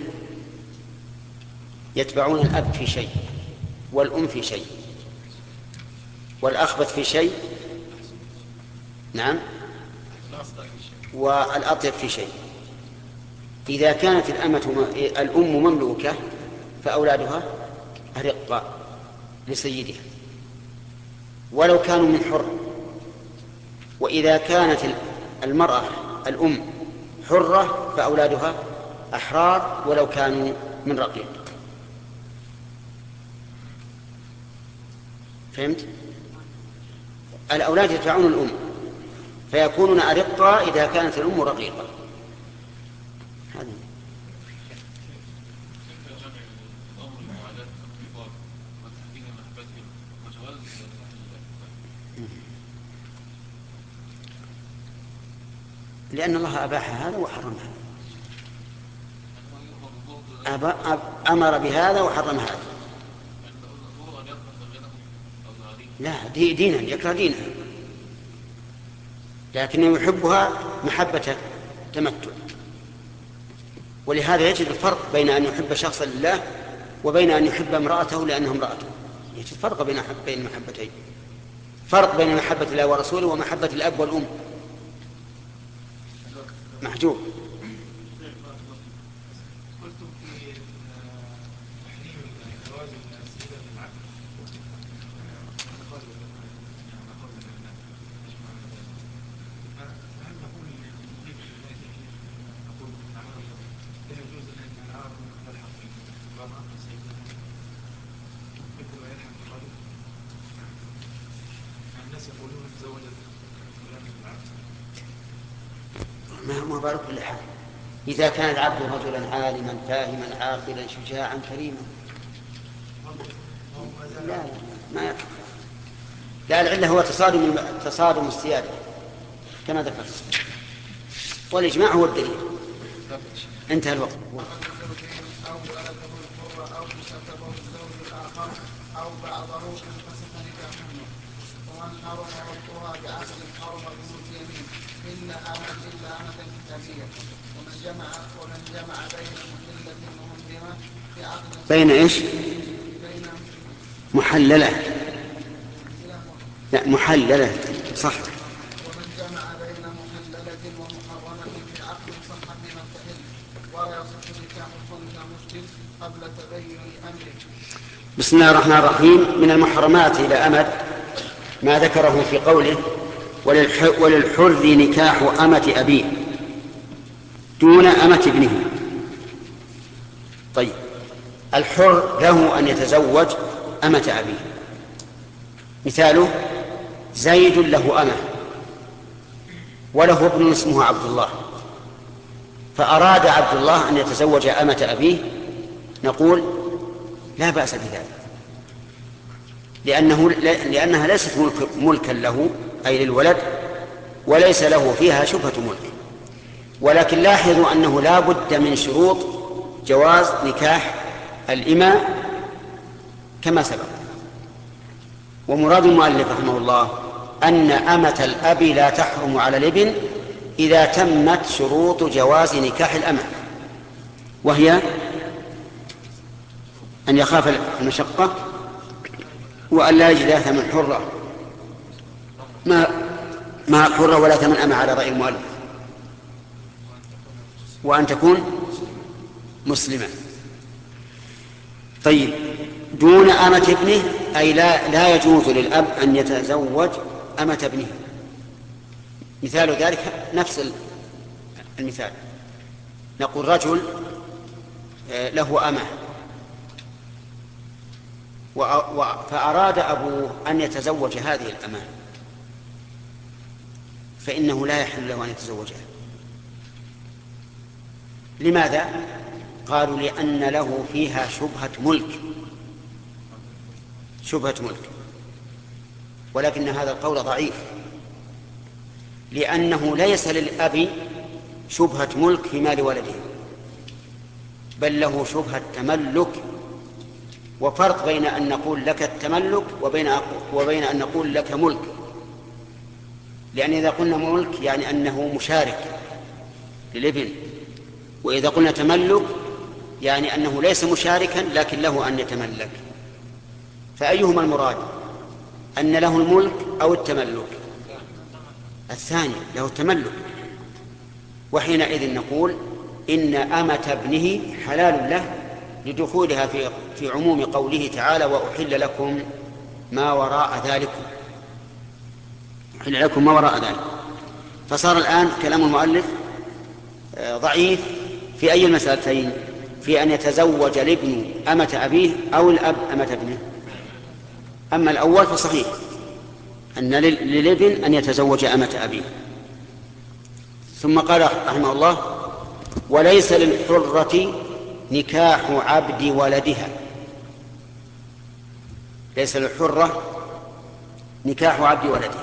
يتبعون الأب في شيء والأم في شيء والأخبث في شيء، نعم، والأطيب في شيء. إذا كانت الأمة الأم مملوكة فأولادها أرقاء لسيدها ولو كانوا من حر، وإذا كانت المرأة الأم حرة فأولادها أحرار ولو كانوا من رقيق. فهمت؟ الأولاد يتبعون الأم فيكونون أرقا إذا كانت الأم رقيقة. هذا لأن الله أباح هذا وحرم هذا، أمر بهذا وحرم هذا. لا، دي دينا يكره دينها، لكنه يحبها محبة تمتع. ولهذا يجد الفرق بين أن يحب شخصا لله وبين أن يحب امرأته لأنه امرأته. يجد فرق بين بين المحبتين، فرق بين محبة الله ورسوله ومحبة الأب والأم، محجوب. قلتم في تحريم الزواج من السيدة بالعقل، فهل نقول نقول لا يجوز أن العرب تلحق بالمرأة سيدنا مثل ما يلحق بالرجل؟ الناس يقولون تزوجت فلان بالعقل. ما ما بالك كل حال إذا كان العبد رجلا عالما فاهما عاقلا شجاعا كريما. لا لا ما يكفي. لا، العلة هو تصادم تصادم السيادة كما ذكرت، والإجماع هو الدليل. انتهى الوقت. أو ولده الحر أو كتبه الزوج الآخر أو بعضه انفسخ نكاحه، ومن حرم ربها بعقد حرم بملك يمين إلا أمة إلا أمة كتابية، ومن جمع ومن جمع بين محلة ومحرمة بعقد بين إيش؟ بين محللة. لا، محللة صح. ومن جمع بين محللة ومحرمة بعقد صح بما تحل، ولا يصح نكاح الخنثى مسلم قبل تبين أمره. بسم الله الرحمن الرحيم. من المحرمات إلى أمد ما ذكره في قوله وللحر نكاح أمة أبيه دون أمة ابنه. طيب، الحر له أن يتزوج أمة أبيه. مثاله زيد له أمة وله ابن اسمه عبد الله، فأراد عبد الله أن يتزوج أمة أبيه، نقول لا بأس بذلك، لأنه لأنها ليست ملك ملكا له أي للولد، وليس له فيها شبهة ملك. ولكن لاحظوا أنه لا بد من شروط جواز نكاح الإماء كما سبق. ومراد المؤلف رحمه الله أن أمة الأب لا تحرم على الابن إذا تمت شروط جواز نكاح الأمة، وهي أن يخاف المشقة، وأن لا يجد ثمن حرة ما ما حرة ولا ثمن أمة على رأي المؤلف، وأن تكون مسلمة. طيب، دون أمة ابنه أي لا, لا يجوز للأب أن يتزوج أمة ابنه. مثال ذلك نفس المثال، نقول رجل له أمة فأراد أبوه أن يتزوج هذه الأمة، فإنه لا يحل له أن يتزوجها. لماذا؟ قالوا لأن له فيها شبهة ملك، شبهة ملك. ولكن هذا القول ضعيف، لأنه ليس للأب شبهة ملك في مال ولده، بل له شبهة تملك. وفرق بين أن نقول لك التملك وبين وبين أن نقول لك ملك، لأن إذا قلنا ملك يعني أنه مشارك للابن، وإذا قلنا تملك يعني أنه ليس مشاركا لكن له أن يتملك. فأيهما المراد، أن له الملك أو التملك؟ الثاني، له التملك. وحينئذ نقول إن أمة ابنه حلال له لدخولها في في عموم قوله تعالى وأحل لكم ما وراء ذلكم، أحل لكم ما وراء ذلك. فصار الآن كلام المؤلف ضعيف في أي المسألتين، في أن يتزوج الابن أمة أبيه أو الأب أمة ابنه. أما الأول فصحيح أن للابن أن يتزوج أمة أبيه. ثم قال رحمه الله: وليس للحرة نكاح عبد ولدها. ليس للحرة نكاح عبد ولدها،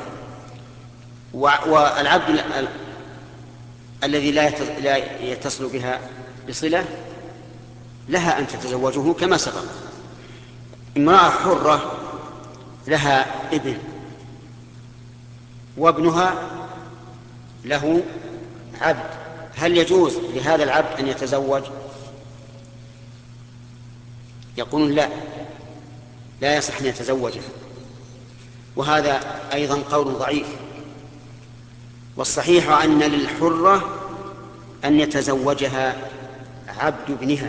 والعبد ال... الذي لا يتصل بها بصلة لها أن تتزوجه كما سبق. امرأة حرة لها ابن وابنها له عبد، هل يجوز لهذا العبد أن يتزوج؟ يقولون لا، لا يصح أن يتزوجه، وهذا أيضا قول ضعيف. والصحيح أن للحرة أن يتزوجها عبد ابنها.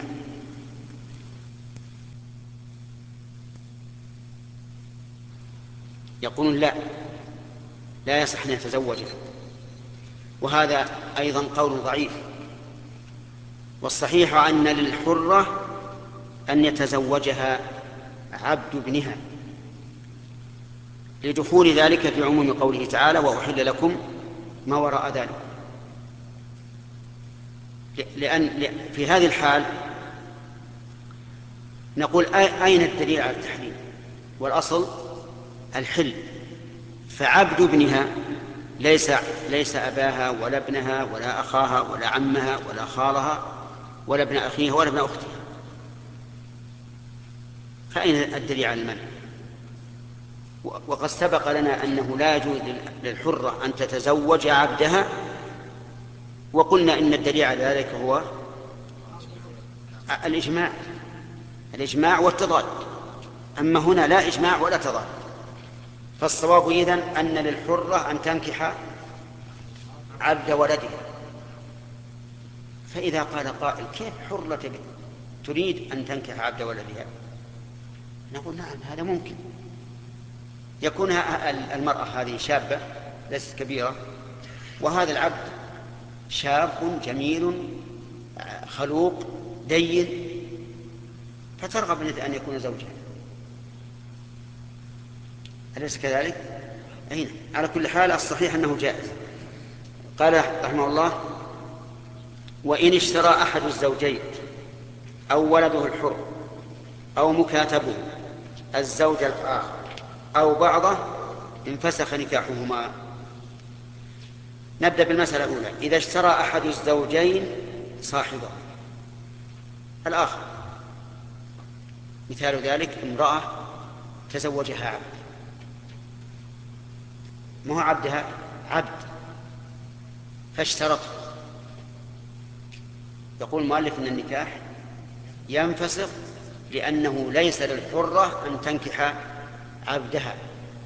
يقولون لا، لا يصح أن يتزوجها، وهذا أيضا قول ضعيف. والصحيح أن للحرة أن يتزوجها عبد ابنها، لدخول ذلك في عموم قوله تعالى: وأحل لكم ما وراء ذلك. لأن في هذه الحال نقول أين الدليل على التحريم؟ والأصل الحل. فعبد ابنها ليس ليس أباها ولا ابنها ولا أخاها ولا عمها ولا خالها ولا ابن أخيها ولا ابن أختها، فأين الدليل على المنع؟ وقد سبق لنا أنه لا يجوز للحرة أن تتزوج عبدها، وقلنا إن الدليل على ذلك هو الإجماع الإجماع والتضاد. أما هنا لا إجماع ولا تضاد، فالصواب إذن أن للحرة أن تنكح عبد ولدها. فإذا قال قائل: كيف حرة تريد أن تنكح عبد ولدها؟ نقول: نعم، هذا ممكن. يكون المرأة هذه شابة ليست كبيرة، وهذا العبد شاب جميل خلوق دين، فترغب أن يكون زوجها، أليس كذلك؟ أين؟ على كل حال الصحيح أنه جائز. قال رحمه الله: وإن اشترى أحد الزوجين أو ولده الحر أو مكاتبه الزوج الآخر أو بعضه انفسخ نكاحهما. نبدأ بالمسألة الأولى. إذا اشترى أحد الزوجين صاحبه الآخر، مثال ذلك امرأة تزوجها عبد، ما هو عبدها، عبد، فاشترط. يقول المؤلف إن النكاح ينفسخ لأنه ليس للحرة أن تنكح عبدها،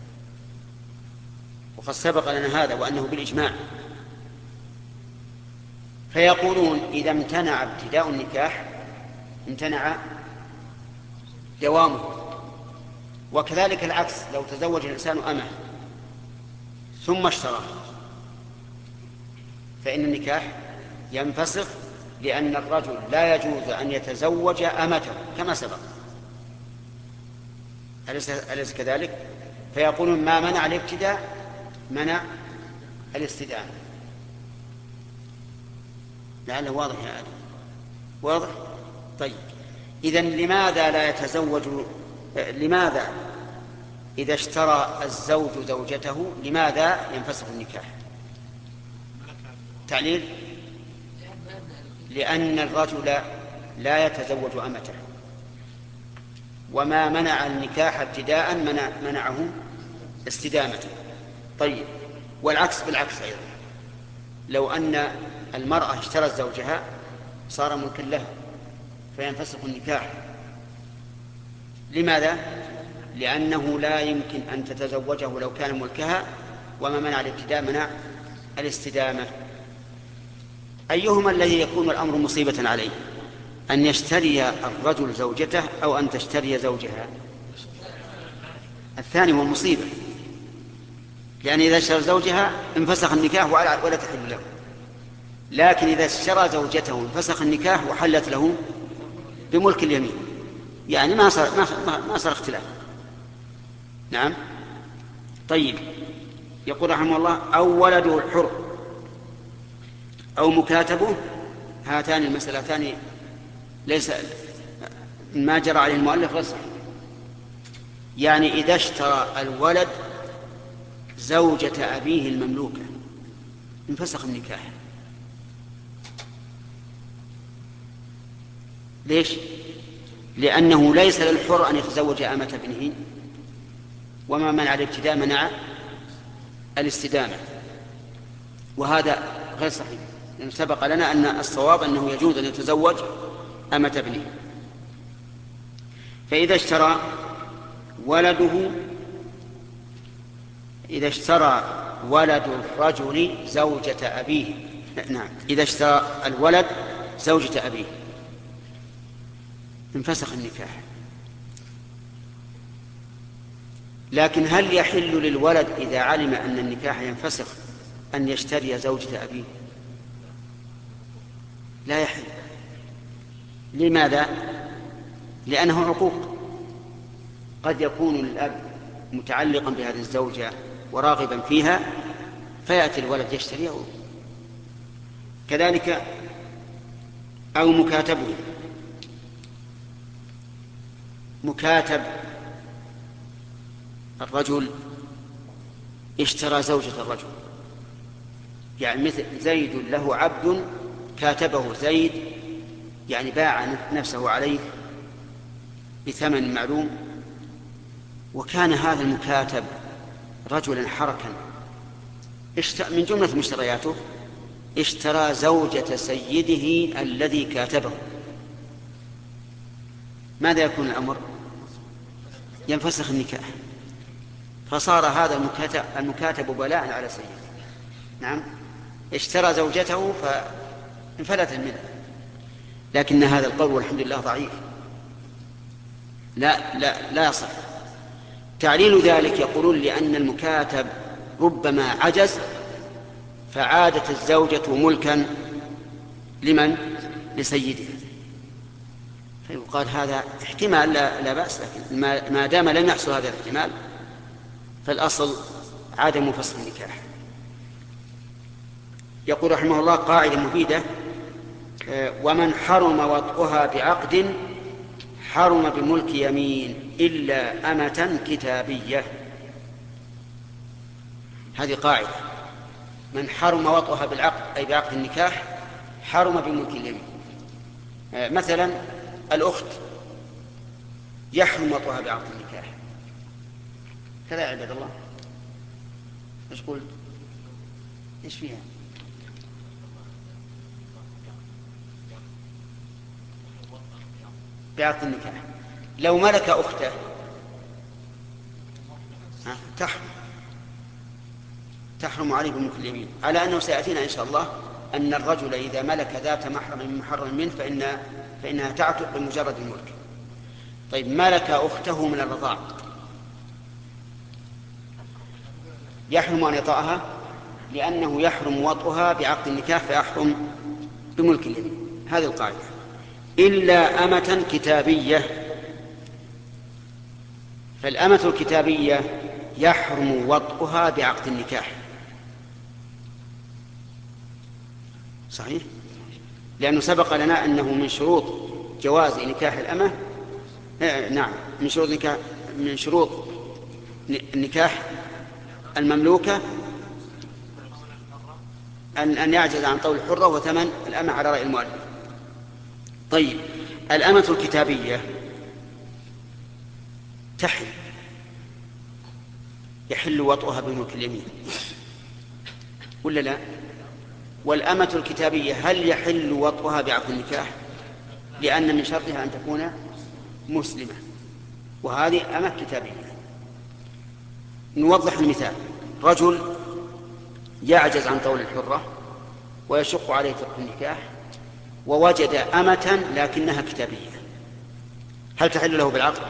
وقد سبق لنا هذا وأنه بالإجماع. فيقولون: إذا امتنع ابتداء النكاح امتنع دوامه. وكذلك العكس، لو تزوج الإنسان أمه ثم اشترى فإن النكاح ينفسخ، لأن الرجل لا يجوز أن يتزوج أمته كما سبق، أليس كذلك؟ فيقولون: ما منع الابتداء منع الاستدامة. لعله واضح يا آدم؟ واضح؟ طيب، إذن لماذا لا يتزوج؟ لماذا إذا اشترى الزوج زوجته لماذا ينفسخ النكاح؟ تعليل: لأن الرجل لا يتزوج أمته، وما منع النكاح ابتداء منع منعه استدامته. طيب، والعكس بالعكس أيضا، لو أن المرأة اشترت زوجها صار ملكا لها فينفسخ النكاح. لماذا؟ لأنه لا يمكن أن تتزوجه لو كان ملكها، وما منع الابتداء منع الاستدامة. أيهما الذي يكون الأمر مصيبة عليه، أن يشتري الرجل زوجته أو أن تشتري زوجها؟ الثاني هو المصيبة، لأن إذا اشترى زوجها انفسخ النكاح ولا تحل له، لكن إذا اشترى زوجته انفسخ النكاح وحلت له بملك اليمين، يعني ما صار ما ما صار اختلاف. نعم. طيب، يقول رحمه الله: أو ولده الحر أو مكاتبه، هاتان المسألتان ليس ما جرى عليه المؤلف غير صحيح. يعني إذا اشترى الولد زوجة أبيه المملوكة انفسخ النكاح. ليش؟ لأنه ليس للحر أن يتزوج أمة ابنه، وما منع الابتداء منع الاستدامة، وهذا غير صحيح، لأن سبق لنا أن الصواب أنه يجوز أن يتزوج أمة ابنه. فإذا اشترى ولده إذا اشترى ولد الرجل زوجة أبيه نعم إذا اشترى الولد زوجة أبيه انفسخ النكاح. لكن هل يحل للولد إذا علم أن النكاح ينفسخ أن يشتري زوجة أبيه؟ لا يحل. لماذا؟ لأنه عقوق. قد يكون الأب متعلقا بهذه الزوجة وراغبا فيها فيأتي الولد يشتريها. كذلك أو مكاتبه، مكاتب الرجل اشترى زوجة الرجل، يعني مثل زيد له عبد كاتبه زيد، يعني باع نفسه عليه بثمن معلوم، وكان هذا المكاتب رجلا حركا من جملة مشترياته اشترى زوجة سيده الذي كاتبه. ماذا يكون الأمر؟ ينفسخ النكاح، فصار هذا المكاتب, المكاتب بلاء على سيده. نعم اشترى زوجته فانفلت منه. لكن هذا القول والحمد لله ضعيف، لا لا لا يصح. تعليل ذلك يقولون لأن المكاتب ربما عجز فعادت الزوجة ملكا لمن؟ لسيدها، فيقال هذا احتمال لا, لا بأس، لكن ما دام لم يحصل هذا الاحتمال فالأصل عدم فسخ النكاح. يقول رحمه الله قاعدة مفيدة: ومن حرم وطئها بعقد حرم بملك يمين إلا أمة كتابية. هذه قاعدة، من حرم وطئها بالعقد أي بعقد النكاح حرم بملك اليمين. مثلا الأخت يحرم وطئها بعقد النكاح، كذا يا عباد الله. ايش قلت؟ ايش فيها؟ بعقد النكاح لو ملك أخته تحرم تحرم عليه بملك اليمين، على أنه سيأتينا إن شاء الله أن الرجل إذا ملك ذات محرم من محرم منه فإن فإنها تعتق بمجرد الملك. طيب ملك أخته من الرضاع يحرم أن يطأها لأنه يحرم وطئها بعقد النكاح فيحرم بملك اليمين. هذه القاعدة. إلا أمة كتابية، فالأمة الكتابية يحرم وطئها بعقد النكاح. صحيح؟ لأنه سبق لنا أنه من شروط جواز نكاح الأمة نعم من شروط نكاح من شروط النكاح المملوكة أن أن يعجز عن طول الحرة وثمن الأمة على رأي المؤلف. طيب الأمة الكتابية تحل يحل وطئها بملك اليمين ولا لا؟ والأمة الكتابية هل يحل وطئها بعقد النكاح؟ لأن من شرطها أن تكون مسلمة، وهذه أمة كتابية. نوضح المثال: رجل يعجز عن طول الحرة ويشق عليه فقه النكاح ووجد أمة لكنها كتابية، هل تحل له بالعقد؟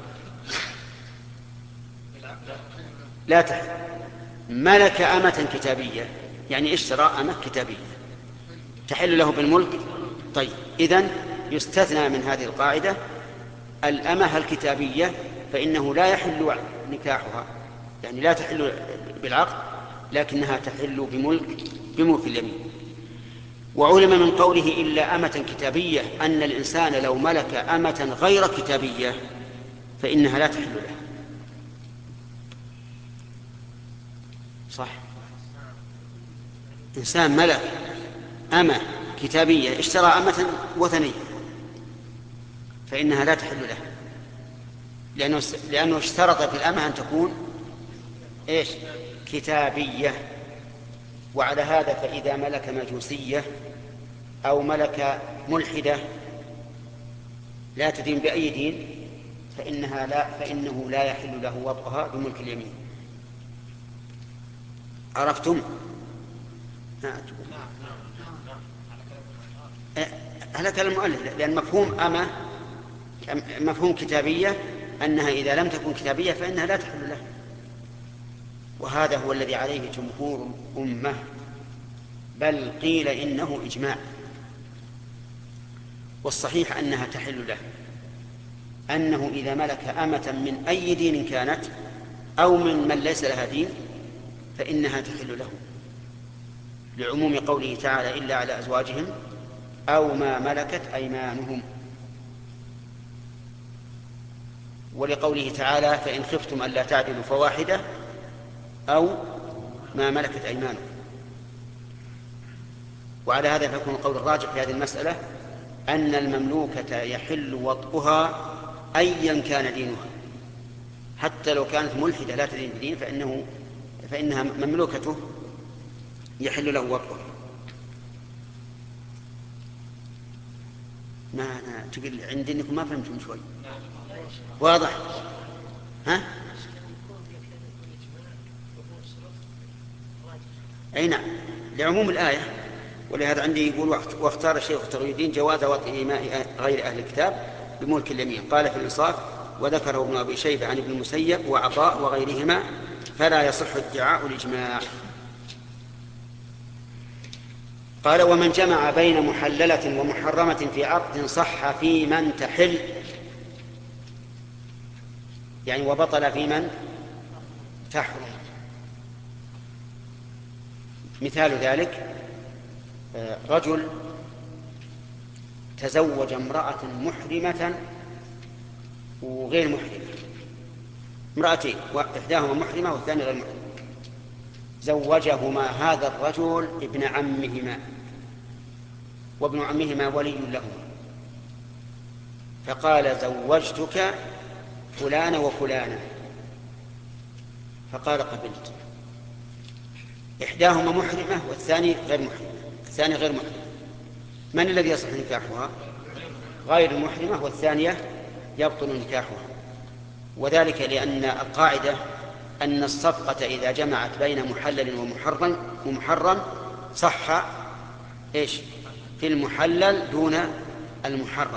لا تحل. ملك أمة كتابية يعني اشترى أمة كتابية تحل له بالملك. طيب إذن يستثنى من هذه القاعدة الأمة الكتابية، فإنه لا يحل نكاحها، يعني لا تحل بالعقد لكنها تحل بملك بملك اليمين. وعلم من قوله إلا أمة كتابية أن الإنسان لو ملك أمة غير كتابية فإنها لا تحل له. صح، إنسان ملك أمة كتابية اشترى أمة وثنية فإنها لا تحل له، لأنه, لأنه اشترط في الأمة أن تكون إيش؟ كتابية. وعلى هذا فإذا ملك مجوسية أو ملك ملحدة لا تدين بأي دين فإنها لا فإنه لا يحل له وطئها بملك اليمين. عرفتم؟ على كلام المؤلف، لأن مفهوم أمة مفهوم كتابية أنها إذا لم تكن كتابية فإنها لا تحل له، وهذا هو الذي عليه جمهور الأمة، بل قيل إنه إجماع. والصحيح أنها تحل له، أنه إذا ملك أمة من أي دين كانت أو من من ليس لها دين فإنها تحل له، لعموم قوله تعالى إلا على أزواجهم أو ما ملكت أيمانهم، ولقوله تعالى فإن خفتم ألا تعدلوا فواحدة أو ما ملكت أيمانكم. وعلى هذا فيكون القول الراجح في هذه المسألة أن المملوكة يحل وطئها أيا كان دينها، حتى لو كانت ملحدة لا تدين بدين فإنه فإنها مملوكته يحل له وطئها. ما أنا تقول عندي أنكم ما فهمتم شوي. واضح؟ ها؟ أي نعم، لعموم الآية. ولهذا عندي يقول واختار الشيخ تغيير الدين جواز وطئ ماء غير أهل الكتاب بملك اليمين. قال في الإنصاف وذكره ابن أبي شيبة عن ابن المسيب وعطاء وغيرهما فلا يصح ادعاء الإجماع. قال ومن جمع بين محللة ومحرمة في عقد صح في من تحل، يعني وبطل في من تحرم. مثال ذلك رجل تزوج امرأة محرمة وغير محرمة، امرأتين إحداهما محرمة والثانية غير محرمة، زوجهما هذا الرجل ابن عمهما وابن عمهما ولي لهما، فقال زوجتك فلان وفلانة، فقال قبلت. إحداهما محرمة والثاني غير محرمة، الثاني غير محرمة، من الذي يصح نكاحها؟ غير المحرمة، والثانية يبطل نكاحها. وذلك لأن القاعدة أن الصفقة إذا جمعت بين محلل ومحرم ومحرم صح إيش في المحلل دون المحرم.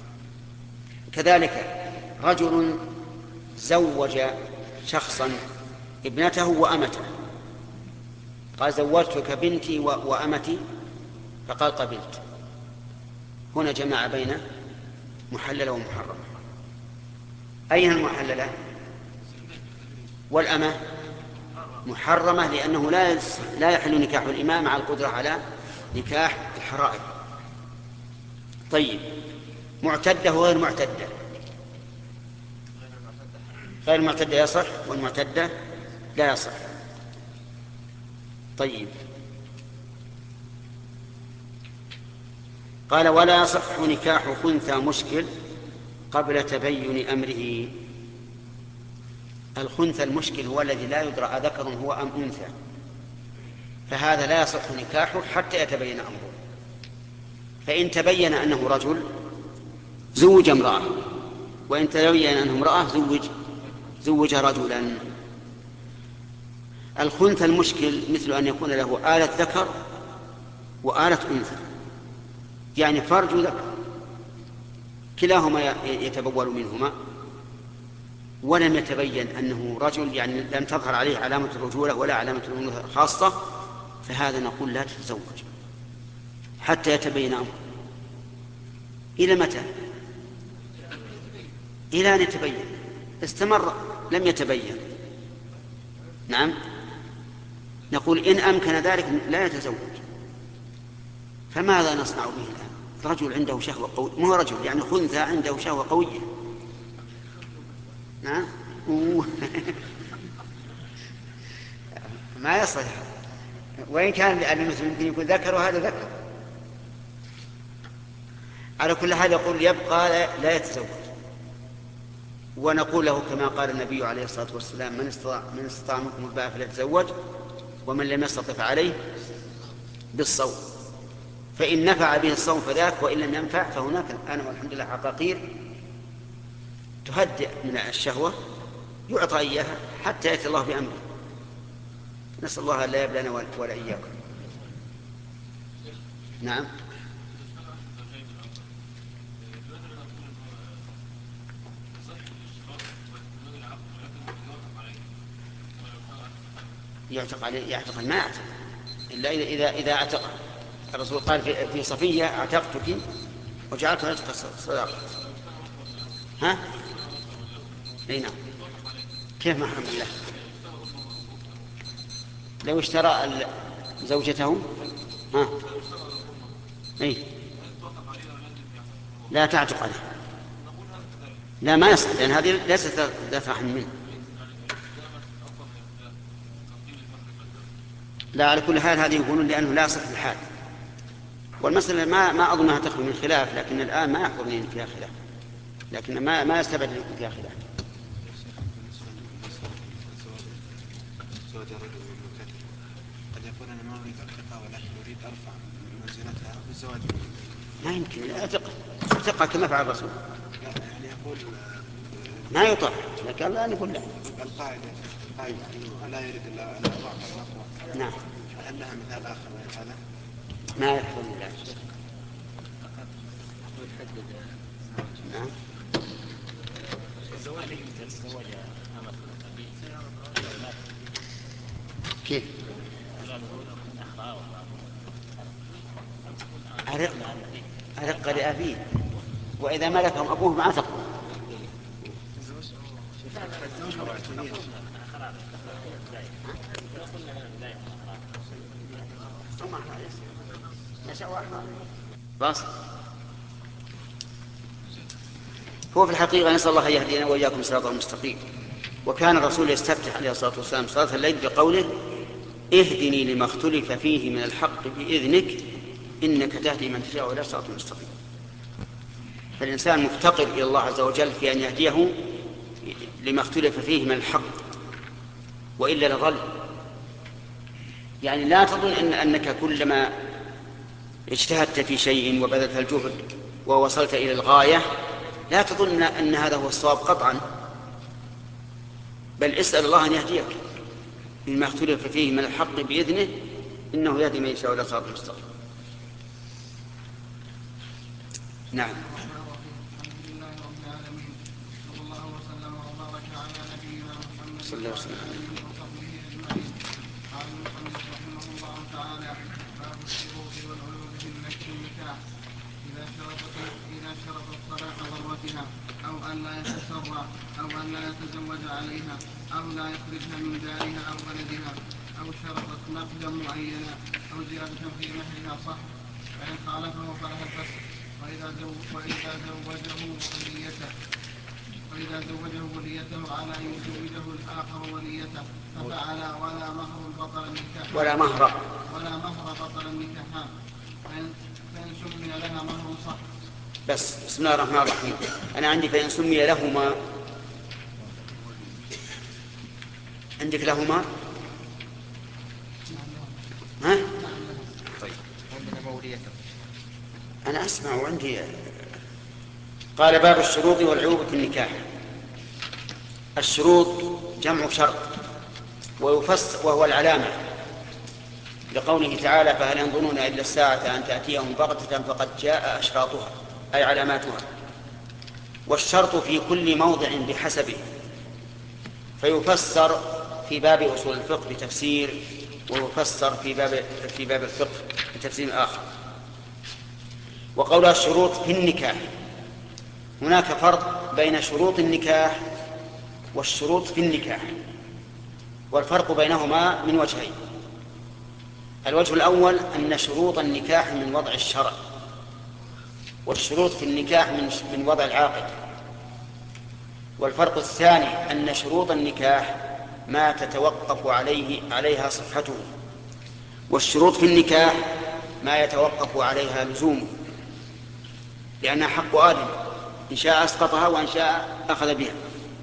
كذلك رجل زوج شخصا ابنته وأمته، قال زوجتك بنتي وأمتي، فقال قبلت، هنا جمع بين محللة ومحرمة. أين المحللة؟ والأمة محرمة، لأنه لا لا يحل نكاح الإمام مع القدرة على نكاح الحرائر. طيب معتدة وغير معتدة؟ غير المعتدة يصح والمعتدة لا يصح. طيب قال ولا يصح نكاح خنثى مشكل قبل تبين أمره. الخنثى المشكل هو الذي لا يدرى أذكر هو أم أنثى، فهذا لا يصح نكاحه حتى يتبين أمره. فإن تبين أنه رجل زوج امرأة، وإن تبين أنه امرأة زوج زوج رجلا. الخنثى المشكل مثل أن يكون له آلة ذكر وآلة أنثى، يعني فرج ذكر كلاهما يتبول منهما، ولم يتبين أنه رجل، يعني لم تظهر عليه علامة الرجولة ولا علامة الأنوثة خاصة، فهذا نقول لا تتزوج حتى يتبين أمره. إلى متى؟ إلى أن يتبين. استمر لم يتبين، نعم، نقول إن أمكن ذلك لا يتزوج فماذا نصنع به الآن؟ رجل عنده شهوة قوية، مو رجل يعني خنثى عنده شهوة قوية. نعم. ما يصلح، وإن كان لأن المثل يمكن يكون ذكر وهذا ذكر. على كل حال يقول يبقى لا يتزوج، ونقول له كما قال النبي عليه الصلاة والسلام: من استطاع, من استطاع منكم الباء فليتزوج، ومن لم يستطع فعليه بالصوم، فإن نفع به الصوم فذاك، وإن لم ينفع فهناك الآن والحمد لله عقاقير تهدئ من الشهوة يعطى إياها حتى يأتي الله بأمره. نسأل الله لا يبلنا ولا إياكم. نعم. يعتق عليه، يعتق ما يعتق إلا إذا إذا إذا اعتق. الرسول قال في, في صفية: اعتقتك وجعلت رزق صداقة. ها؟ اي نعم. كيف محرم الله؟ لو اشترى زوجته ها اي لا تعتق عليه، لا ما يصح، لأن هذه ليست ذات رحم منه. لا، على كل حال هذه يقولون لأنه لا يصح الحال، والمسألة ما ما أظنها تخلو من خلاف، لكن الآن ما يحضرني إن فيها خلاف، لكن ما ما يستبعد أن يكون فيها خلاف. زوج رجل مملكته قد يقول أنا ما أريد أرتقاء ولكن أريد أرفع منزلتها بالزواج. ما يمكن أعتق أعتق كما فعل الرسول. لا يعني يقول ما يطاع، لكن الله أن يقول لا. القاعدة القاعدة أنه لا يريد إلا أن يضع النقوة. نعم. هل لها مثال آخر من هذا؟ ما يحضر من ذلك. نعم. كيف؟ أرق أرق لأبيه، وإذا ملكهم أبوه ما عتقوا. بس هو في الحقيقة نسأل الله أن يهدينا وإياكم صراطا المستقيم. وكان الرسول يستفتح عليه الصلاة والسلام صلاة الليل بقوله: اهدني لما اختلف فيه من الحق بإذنك إنك تهدي من تشاء إلى صراط مستقيم. فالإنسان مفتقر إلى الله عز وجل في أن يهديه لما اختلف فيه من الحق، وإلا لضل. يعني لا تظن إن أنك كلما اجتهدت في شيء وبذلت الجهد ووصلت إلى الغاية لا تظن أن هذا هو الصواب قطعا، بل اسأل الله أن يهديك لما اختلف فيه من الحق بإذنه إنه يهدي من يشاء إلى صراط مستقيم. نعم. صلى الله عليه وسلم. أو أن لا يتسرع أو أن لا يتزوج عليها أو لا يخرجها من دارها أو بلدها أو شرطت نقدا معينا أو زيادة في مهرها صح، فإن خالفه فلها الفسخ. وإذا وإذا زوجه وليته وإذا زوجه وليته على أن يزوجه الآخر وليته ففعل ولا مهر بطل النكاح ولا مهر ولا مهر بطل النكاح فإن سمي لها مهر صح. بس بسم الله الرحمن الرحيم. أنا عندي فإن سمي لهما، عندك لهما؟ ها؟ طيب. أنا أسمع وعندي. قال: باب الشروط والعيوب في النكاح. الشروط جمع شرط، ويفسر وهو العلامة، لقوله تعالى: فهل ينظرون إلا الساعة أن تأتيهم بغتة فقد جاء أشراطها، أي علاماتها. والشرط في كل موضع بحسبه، فيفسر في باب أصول الفقه بتفسير، ويفسر في باب في باب الفقه بتفسير آخر. وقولها الشروط في النكاح، هناك فرق بين شروط النكاح والشروط في النكاح، والفرق بينهما من وجهين. الوجه الأول أن شروط النكاح من وضع الشرع، والشروط في النكاح من من وضع العاقل. والفرق الثاني أن شروط النكاح ما تتوقف عليه عليها صحته، والشروط في النكاح ما يتوقف عليها لزومه، لأنها حق آدم، إن شاء أسقطها وإن شاء أخذ بها.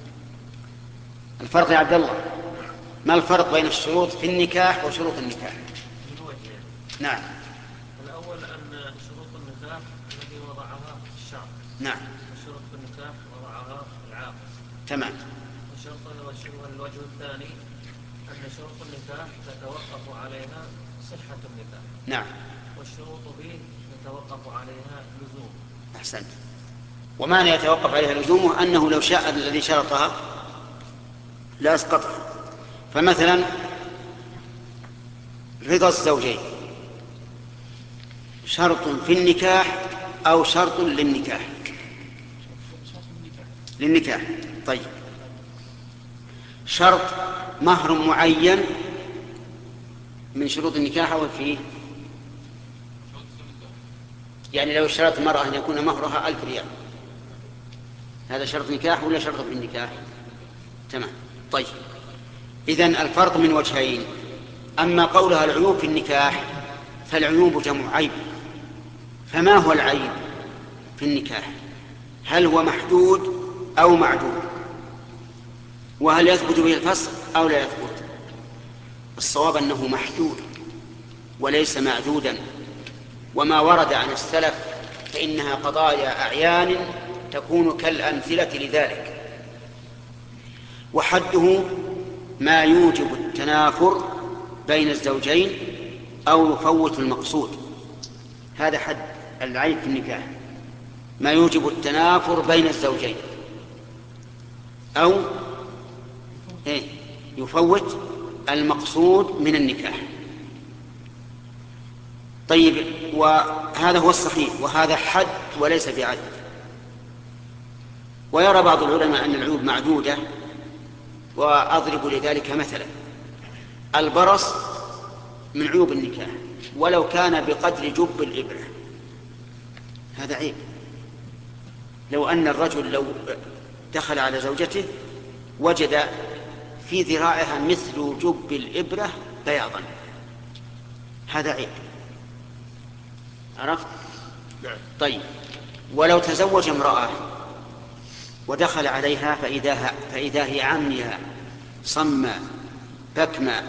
الفرق يا عبد الله، ما الفرق بين الشروط في النكاح وشروط النكاح؟ من وجهين. نعم. الأول أن شروط النكاح التي وضعها الشرع. نعم. وشروط النكاح وضعها العاقل. تمام. وشرط الوجه الثاني أن شروط النكاح تتوقف عليها صحة النكاح. نعم. والشروط به يتوقف عليها لزوم. أحسنت. ومعنى يتوقف عليها لزومه أنه لو شاء الذي شرطها لا أسقطها. فمثلا رضا الزوجين شرط في النكاح أو شرط للنكاح؟ للنكاح. طيب، شرط مهر معين من شروط النكاح أو فيه؟ يعني لو اشترط المرأة أن يكون مهرها ألف ريال، هذا شرط نكاح ولا شرط في النكاح؟ تمام. طيب، إذن الفرق من وجهين. أما قولها العيوب في النكاح فالعيوب جمع عيب. فما هو العيب في النكاح؟ هل هو محدود أو معدود؟ وهل يثبت به الفسق أو لا يثبت؟ الصواب أنه محدود وليس معدودا، وما ورد عن السلف فإنها قضايا أعيان تكون كالأمثلة لذلك. وحده ما يوجب التنافر بين الزوجين أو يفوت المقصود. هذا حد العيب في النكاح، ما يوجب التنافر بين الزوجين أو يفوت المقصود من النكاح. طيب، وهذا هو الصحيح، وهذا حد وليس بعد. ويرى بعض العلماء أن العيوب معدودة، وأضرب لذلك مثلا: البرص من عيوب النكاح ولو كان بقدر جب الإبرة، هذا عيب. لو أن الرجل لو دخل على زوجته وجد في ذراعها مثل جب الإبرة بياضا، هذا عيب. عرفت؟ طيب، ولو تزوج امرأة ودخل عليها فإذا, فإذا هي عمياء صماء بكمة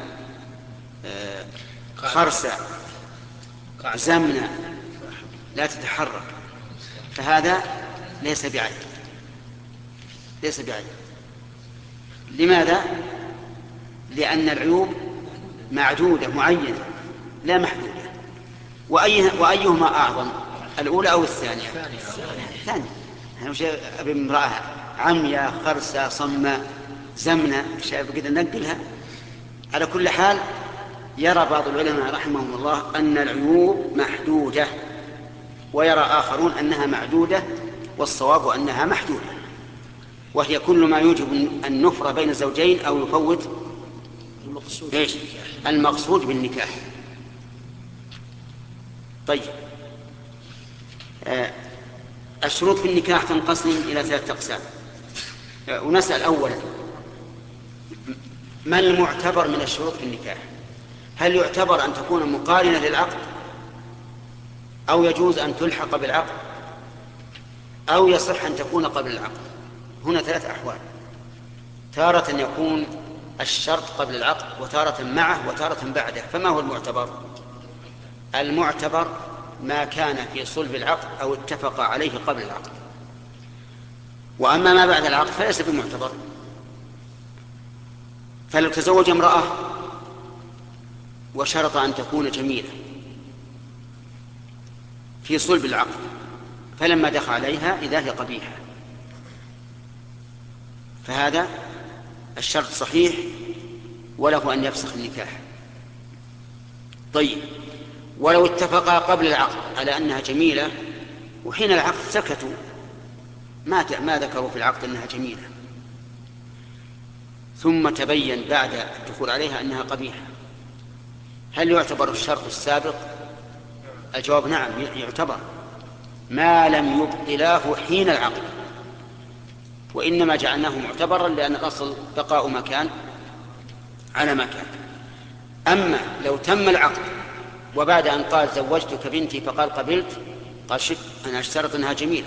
خرسة زمنة لا تتحرك، فهذا ليس بعيب، ليس بعيب. لماذا؟ لأن العيوب معدودة معينة لا محدودة. وأيه وأيهما أعظم، الأولى أو الثانية؟ الثانية. أنا مش أبي امرأة عمياء خرسة صماء زمنة شايف كده ننقلها. على كل حال، يرى بعض العلماء رحمهم الله أن العيوب محدودة، ويرى آخرون أنها معدودة، والصواب أنها محدودة، وهي كل ما يوجب النفرة بين الزوجين أو يفوت المقصود, إيش؟ المقصود بالنكاح. طيب، آه الشروط في النكاح تنقسم إلى ثلاثة أقسام. آه ونسأل أولا: ما المعتبر من الشروط في النكاح؟ هل يعتبر أن تكون مقارنة للعقد، أو يجوز أن تلحق بالعقد، أو يصح أن تكون قبل العقد؟ هنا ثلاث أحوال: تارة يكون الشرط قبل العقد، وتارة معه، وتارة بعده. فما هو المعتبر؟ المعتبر ما كان في صلب العقد أو اتفق عليه قبل العقد، وأما ما بعد العقد فليس بمعتبر. فلو تزوج امرأة وشرط أن تكون جميلة في صلب العقد، فلما دخل عليها إذا هي قبيحة، فهذا الشرط صحيح وله أن يفسخ النكاح. طيب، ولو اتفقا قبل العقد على أنها جميلة، وحين العقد سكتوا ما ما ذكروا في العقد أنها جميلة، ثم تبين بعد الدخول عليها أنها قبيحة، هل يعتبر الشرط السابق؟ الجواب نعم يعتبر، ما لم يبطلاه حين العقد، وإنما جعلناه معتبرا لأن الأصل بقاء مكان على مكان. أما لو تم العقد وبعد أن قال زوجتك بنتي فقال قبلت، قال شف أنا اشترط أنها جميلة،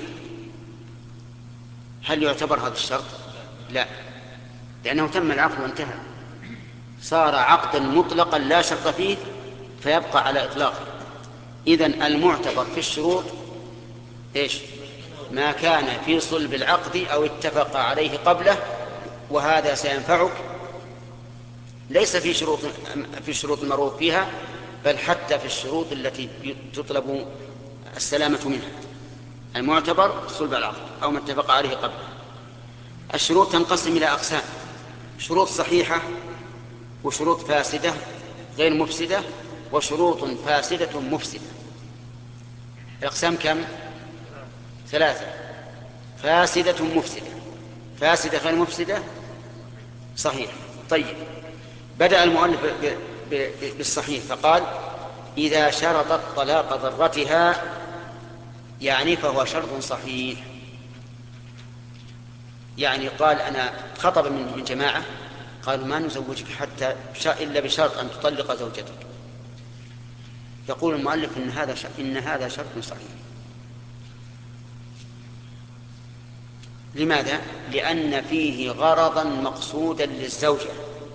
هل يعتبر هذا الشرط؟ لا، لأنه تم العقد وانتهى، صار عقدا مطلقا لا شرط فيه فيبقى على إطلاقه. إذن المعتبر في الشروط إيش؟ ما كان في صلب العقد أو اتفق عليه قبله، وهذا سينفعك ليس في شروط في الشروط المرغوب فيها، بل حتى في الشروط التي تطلب السلامة منها. المعتبر صلب العقد أو ما اتفق عليه قبله. الشروط تنقسم إلى أقسام: شروط صحيحة، وشروط فاسدة غير مفسدة، وشروط فاسدة مفسدة. الأقسام كم؟ ثلاثة: فاسدة مفسدة، فاسدة غير مفسدة، صحيح. طيب، بدأ المؤلف بالصحيح فقال: إذا شرطت طلاق ضرتها، يعني فهو شرط صحيح. يعني قال أنا خطب من جماعة قالوا ما نزوجك حتى إلا بشرط أن تطلق زوجتك، يقول المؤلف إن هذا إن هذا شرط صحيح. لماذا؟ لأن فيه غرضا مقصودا للزوجة،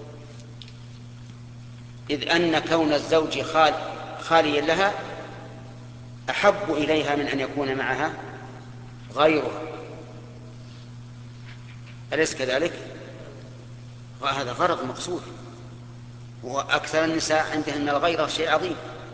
إذ أن كون الزوج خال خاليا لها أحب إليها من أن يكون معها غيرها، أليس كذلك؟ وهذا غرض مقصود، وأكثر النساء عندهن الغيرة شيء عظيم،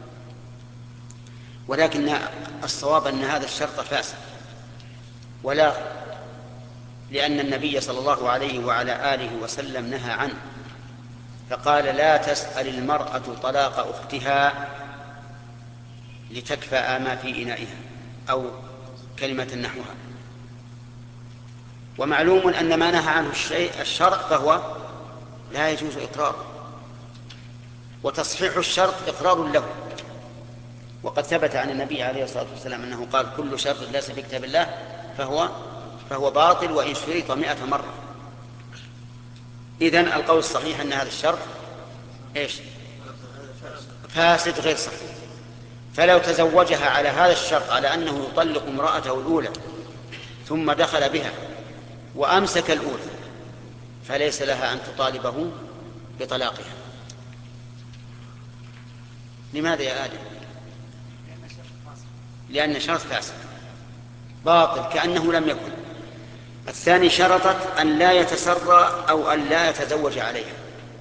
ولكن الصواب أن هذا الشرط فاسد ولا، لأن النبي صلى الله عليه وعلى آله وسلم نهى عنه، فقال: لا تسأل المرأة طلاق أختها لتكفأ ما في إنائها، أو كلمة نحوها. ومعلوم أن ما نهى عنه الشيء الشرع فهو لا يجوز إقراره، وتصحيح الشرط إقرار له. وقد ثبت عن النبي عليه الصلاة والسلام أنه قال: كل شرط ليس في كتاب الله فهو فهو باطل وإن شرط مئة مرة. إذن القول الصحيح أن هذا الشرط إيش؟ فاسد غير صحيح. فلو تزوجها على هذا الشرط، على أنه يطلق امرأته الأولى ثم دخل بها وأمسك الأولى، فليس لها أن تطالبه بطلاقها. لماذا يا آدم؟ لأن شرط فاسد باطل كأنه لم يكن. الثاني شرطت أن لا يتسرى أو أن لا يتزوج عليها،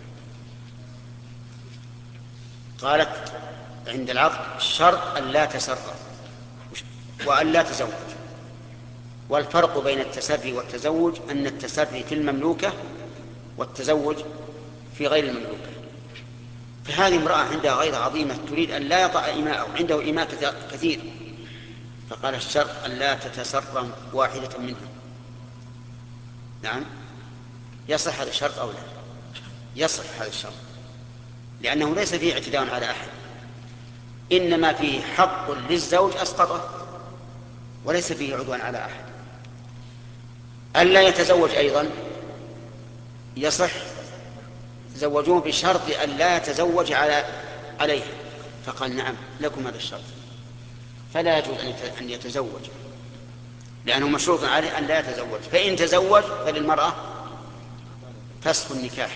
قالت عند العقد شرط أن لا تسرى وأن لا تزوج. والفرق بين التسري والتزوج أن التسري في المملوكة والتزوج في غير المملوكة. فهذه امرأة عندها غيرة عظيمة تريد أن لا يطأ إماءه، عنده إماء كثير، فقال الشرط أن لا تتسرى واحدة منهم. نعم، يصح هذا الشرط أو لا؟ يصح هذا الشرط، لأنه ليس فيه اعتداء على أحد، إنما فيه حق للزوج أسقطه، وليس فيه عدوان على أحد. ألا يتزوج أيضا يصح، زوجوه بشرط أن لا يتزوج على عليها، فقال نعم لكم هذا الشرط، فلا يجوز أن يتزوج لأنه مشروط عليه أن لا يتزوج. فإن تزوج فللمرأة فسخ النكاح.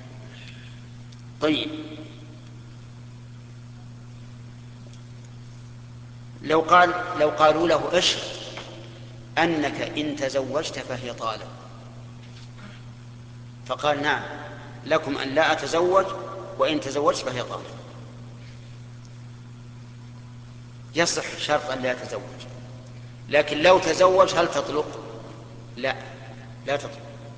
طيب، لو قال لو قالوا له اشهد أنك إن تزوجت فهي طالق، فقال نعم لكم أن لا أتزوج، وإن تزوجت فهي طالق، يصح شرط أن لا يتزوج. لكن لو تزوج هل تطلق؟ لا، لا تطلق،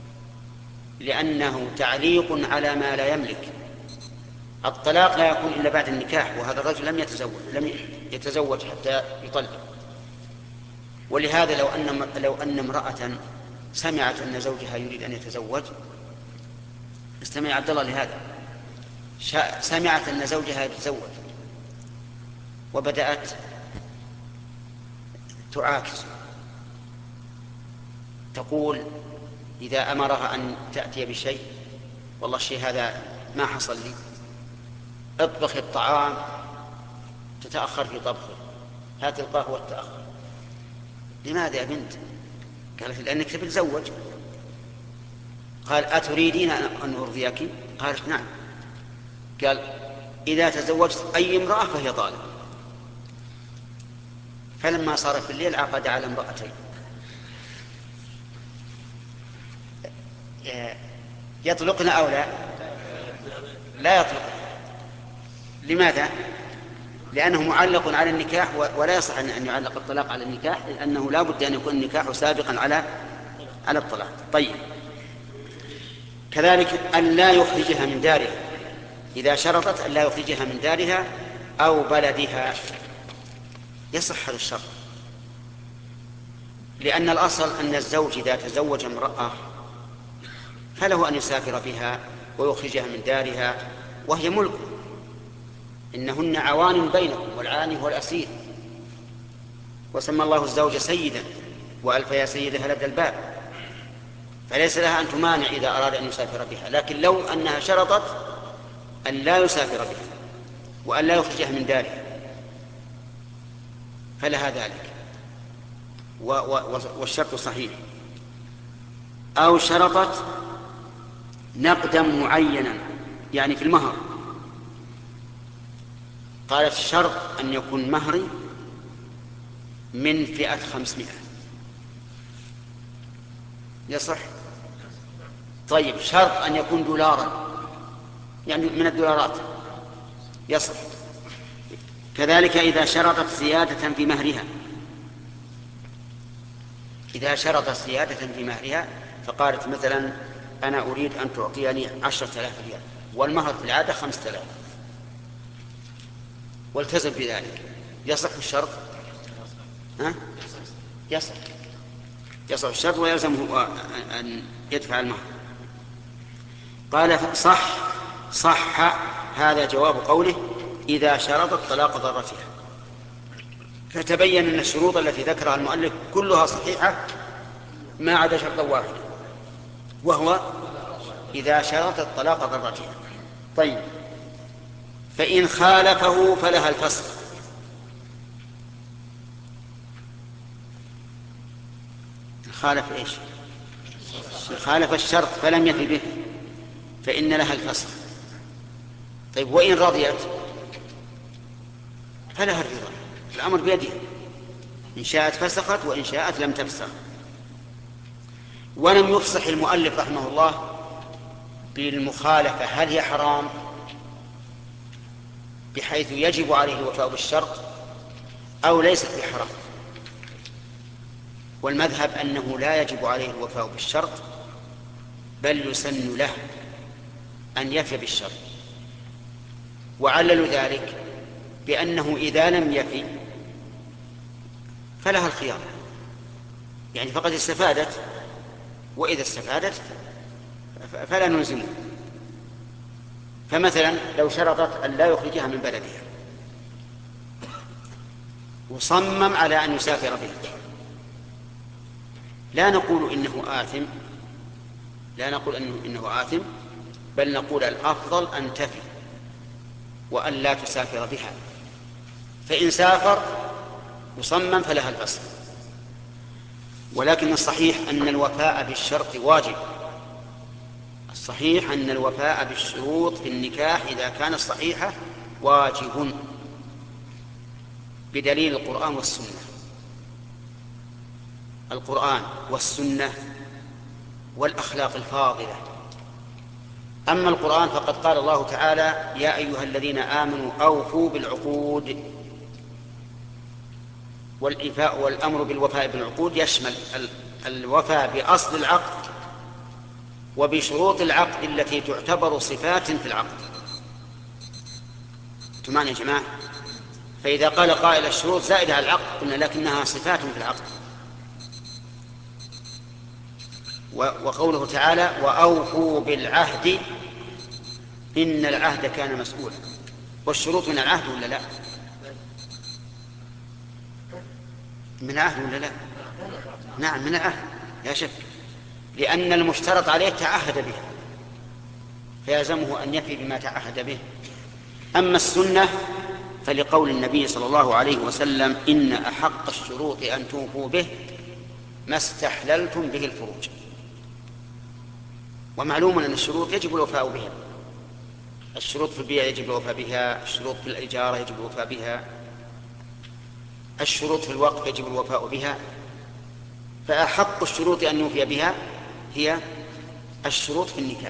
لأنه تعليق على ما لا يملك. الطلاق لا يكون إلا بعد النكاح، وهذا الرجل لم يتزوج لم يتزوج حتى يطلق. ولهذا لو أن لو أن امرأة سمعت أن زوجها يريد أن يتزوج، استمع عبد الله لهذا، سمعت أن زوجها يتزوج وبدأت تعاكس، تقول إذا أمرها أن تأتي بشيء والله الشيء هذا ما حصل لي، اطبخ الطعام، تتأخر في طبخه، هات القهوة تتأخر. لماذا يا بنت؟ قالت لأنك تتزوج. قال أتريدين أن أرضيك؟ قالت نعم. قال إذا تزوجت أي امرأة فهي طالب. فلما صار في الليل عقد على امرأتين، يطلقن أو لا؟ لا يطلق. لماذا؟ لأنه معلق على النكاح، ولا يصح أن يعلق الطلاق على النكاح، لأنه لا بد أن يكون النكاح سابقا على على الطلاق. طيب، كذلك أن لا يخرجها من دارها، إذا شرطت أن لا يخرجها من دارها أو بلدها يصح هذا الشرط، لأن الأصل أن الزوج إذا تزوج امرأة فله أن يسافر بها ويخرجها من دارها وهي ملكه، إنهن عوان بينكم والعاني هو الأسير، وسمى الله الزوج سيدا وألف يا سيدها لدى الباب، فليس لها أن تمانع إذا أراد أن يسافر بها. لكن لو أنها شرطت أن لا يسافر بها وأن لا يخرجها من دارها فلها ذلك، والشرط صحيح. أو شرطت نقدا معينا يعني في المهر، قالت الشرط أن يكون مهري من فئة خمسمائة، يصح؟ طيب، شرط أن يكون دولارا يعني من الدولارات، يصح. كذلك إذا شرطت زيادة في مهرها، إذا شرطت زيادة في مهرها فقالت مثلا أنا أريد أن تعطيني عشرة آلاف ريال والمهر في العادة خمسة آلاف، والتزم بذلك، يصح الشرط؟ ها؟ يصح يصح الشرط ويلزمه أن يدفع المهر. قال صح صح هذا جواب قوله إذا شرطت طلاق ضرتها. فتبين أن الشروط التي ذكرها المؤلف كلها صحيحة ما عدا شرطا واحدا، وهو إذا شرطت طلاق ضرتها. طيب، فإن خالفه فلها الفسخ. خالف إيش؟ خالف الشرط فلم يفي به فإن لها الفسخ. طيب، وإن رضيت فلها الرضا، الأمر بيدها، إن شاءت فسخت وإن شاءت لم تفسخ. ولم يفصح المؤلف رحمه الله بالمخالفة هل هي حرام بحيث يجب عليه الوفاء بالشرط أو ليست بحرام، والمذهب أنه لا يجب عليه الوفاء بالشرط بل يسن له أن يفي بالشرط. وعللوا ذلك بأنه إذا لم يفي فلها الخيار، يعني فقد استفادت، وإذا استفادت فلا نلزمه. فمثلا لو شرطت أن لا يخرجها من بلدها وصمم على أن يسافر بها، لا نقول إنه آثم، لا نقول إنه, إنه آثم بل نقول الأفضل أن تفي وأن لا تسافر بها. فإن سافر وصمم فلها الفسخ. ولكن الصحيح أن الوفاء بالشرط واجب، الصحيح أن الوفاء بالشروط في النكاح إذا كانت صحيحة واجب بدليل القرآن والسنة. القرآن والسنة والأخلاق الفاضلة. أما القرآن فقد قال الله تعالى يا أيها الذين آمنوا أوفوا بالعقود، والإيفاء والأمر بالوفاء بالعقود يشمل الوفاء بأصل العقد وبشروط العقد التي تعتبر صفات في العقد. تمام يا جماعة؟ فإذا قال قائل الشروط زائدة على العقد قلنا لكنها صفات في العقد. وقوله تعالى وأوفوا بالعهد إن العهد كان مسؤولا، والشروط من العهد ولا لا؟ من العهد ولا لا؟ نعم من العهد لا شك، لأن المشترط عليه تعهد به فيلزمه أن يفي بما تعهد به. أما السنة فلقول النبي صلى الله عليه وسلم إن أحق الشروط أن توفوا به ما استحللتم به الفروج. ومعلوم أن الشروط يجب الوفاء بها، الشروط في البيع يجب الوفاء بها، الشروط في الإجارة يجب الوفاء بها، الشروط في الوقف يجب الوفاء بها. فأحق الشروط أن يوفي بها هي الشروط في النكاح،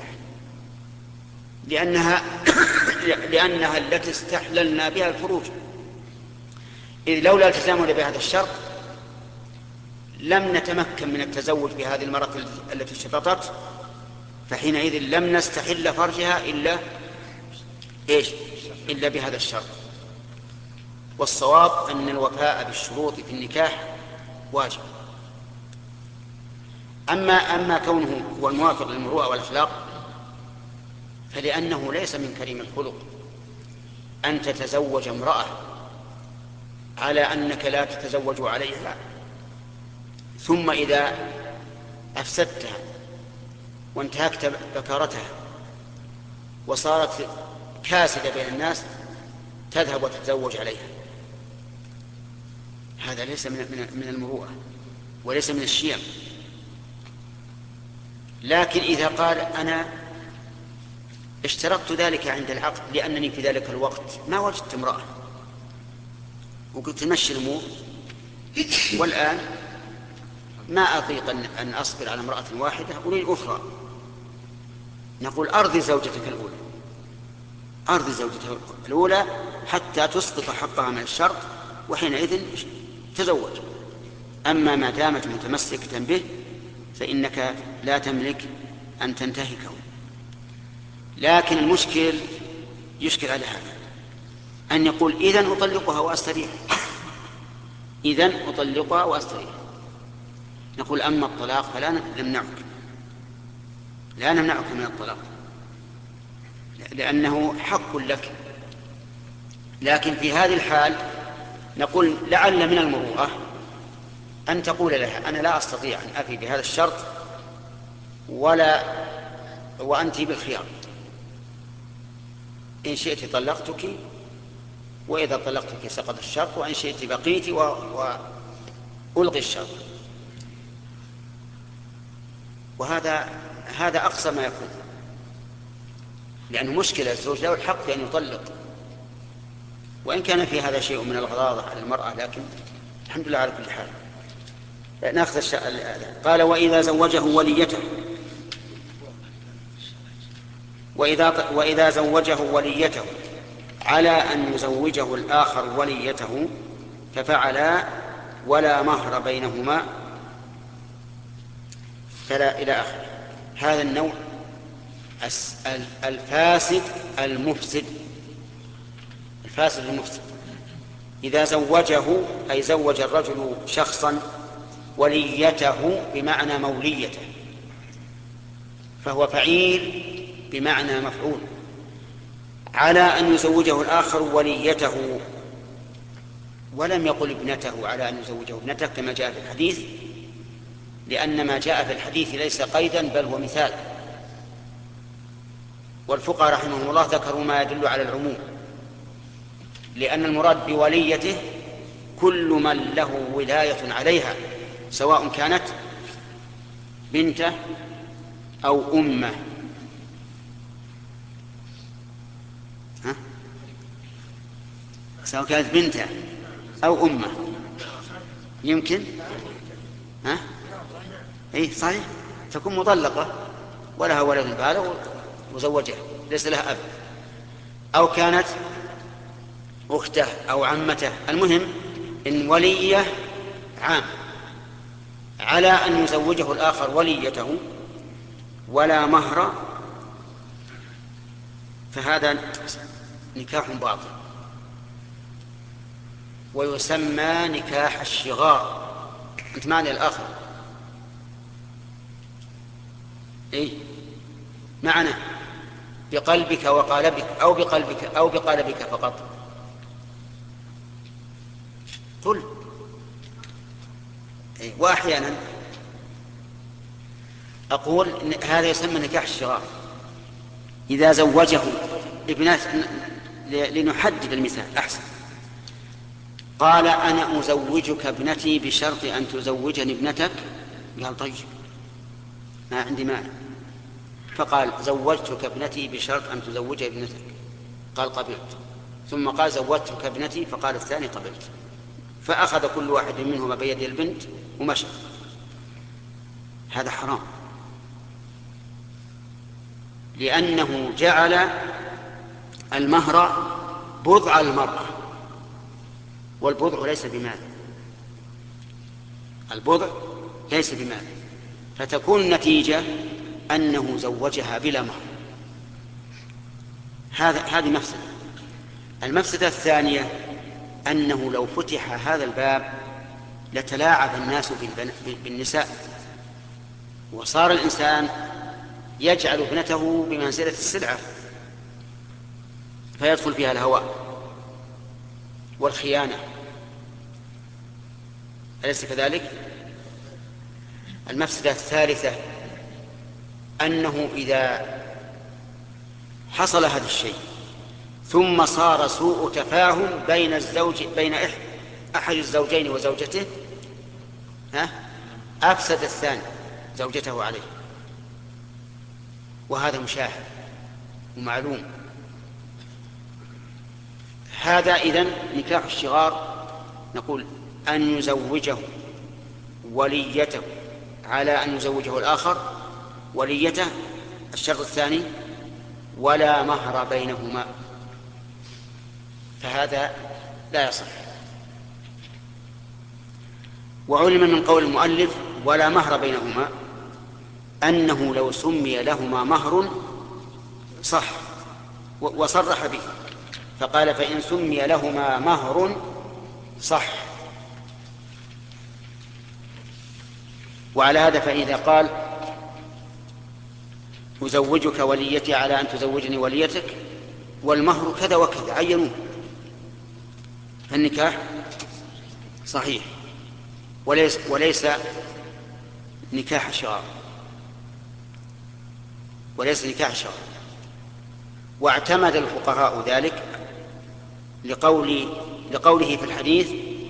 لأنها لأنها التي استحللنا بها الفروج. إذ لولا التزامنا بهذا الشرط لم نتمكن من التزوج بهذه المرأة التي اشترطت، فحينئذ لم نستحل فرجها إلا إيش؟ إلا بهذا الشرط. والصواب أن الوفاء بالشروط في النكاح واجب. أما أما كونه هو الموافق للمروءة والأخلاق فلأنه ليس من كريم الخلق أن تتزوج امرأة على أنك لا تتزوج عليها، ثم إذا أفسدتها وانتهكت بكارتها وصارت كاسدة بين الناس تذهب وتتزوج عليها. هذا ليس من من المروءة وليس من الشيم. لكن إذا قال أنا اشترطت ذلك عند العقد لأنني في ذلك الوقت ما وجدت امرأة وقلت مشي الأمور، والآن ما أطيق أن أصبر على امرأة واحدة أريد أخرى، نقول أرضي زوجتك الأولى، أرضي زوجتك الأولى حتى تسقط حقها من الشرط، وحينئذ تزوج. أما ما دامت متمسكة به فإنك لا تملك أن تنتهكه. لكن المشكل يشكل على هذا أن يقول إذن أطلقها وأستريح، إذن أطلقها وأستريح. نقول أما الطلاق فلا نمنعك، لا نمنعك من الطلاق لأنه حق لك. لكن في هذه الحال نقول لعل من المروءة أن تقول لها أنا لا أستطيع أن أفي بهذا الشرط ولا وأنت بالخيار، إن شئت طلقتك وإذا طلقتك سقط الشرط، وإن شئت بقيت وألغي الشرط. وهذا هذا أقصى ما يكون، لأنه مشكلة الزوج له الحق في أن يطلق، وإن كان في هذا شيء من الغضاضة على المرأة، لكن الحمد لله على كل حال. نأخذ الشيء. قال وإذا زوجه وليته وإذا, وإذا زوجه وليته على أن يزوجه الآخر وليته ففعلا ولا مهر بينهما فلا إلى آخر. هذا النوع الفاسد المفسد، الفاسد المفسد. إذا زوجه أي زوج الرجل شخصا وليته بمعنى موليته، فهو فعيل بمعنى مفعول، على أن يزوجه الآخر وليته، ولم يقل ابنته على أن يزوجه ابنته كما جاء في الحديث، لأن ما جاء في الحديث ليس قيدا بل هو مثال. والفقهاء رحمهم الله ذكروا ما يدل على العموم، لأن المراد بوليته كل من له ولاية عليها سواء كانت بنته أو أمه. ها؟ سواء كانت بنته أو أمه يمكن ها؟ إيه صحيح، تكون مطلقة ولها ولد بالغ وزوجها ليس لها أب، أو كانت أخته أو عمته. المهم إن وليه عام على أن يزوجه الآخر وليته ولا مهر، فهذا نكاح باطل ويسمى نكاح الشغار. أنت معني الآخر إيه؟ معنا بقلبك وقالبك أو بقلبك أو بقالبك فقط؟ قل. وأحيانا أقول إن هذا يسمى نكاح الشغار. إذا زوجه ابنات، لنحدد المثال أحسن، قال أنا أزوجك ابنتي بشرط أن تزوجني ابنتك، قال طيب ما عندي مانع، فقال زوجتك ابنتي بشرط أن تزوج ابنتك، قال قبلت، ثم قال زوجتك ابنتي، فقال الثاني قبلت، فأخذ كل واحد منهما بيد البنت ومشى. هذا حرام، لأنه جعل المهر بضع المرأة، والبضع ليس بمال، البضع ليس بمال، فتكون النتيجة أنه زوجها بلا مهر. هذا هذه مفسدة. المفسدة الثانية أنه لو فتح هذا الباب لتلاعب الناس بالنساء، وصار الإنسان يجعل ابنته بمنزلة السلعة، فيدخل فيها الهوى والخيانة، أليس كذلك؟ المفسدة الثالثة أنه إذا حصل هذا الشيء ثم صار سوء تفاهم بين الزوج بين أحد الزوجين وزوجته، ها أفسد الثاني زوجته عليه، وهذا مشاهد ومعلوم. هذا إذن نكاح الشغار، نقول أن يزوجه وليته على أن يزوجه الآخر وليته. الشرط الثاني ولا مهر بينهما، فهذا لا يصح. وعلم من قول المؤلف ولا مهر بينهما أنه لو سمي لهما مهر صح، وصرح به، فقال فإن سمي لهما مهر صح. وعلى هذا فإذا قال أزوجك وليتي على أن تزوجني وليتك والمهر كذا وكذا عينوه، فالنكاح صحيح وليس, وليس نكاح شغار، وليس نكاح شغار. واعتمد الفقهاء ذلك لقول لقوله في الحديث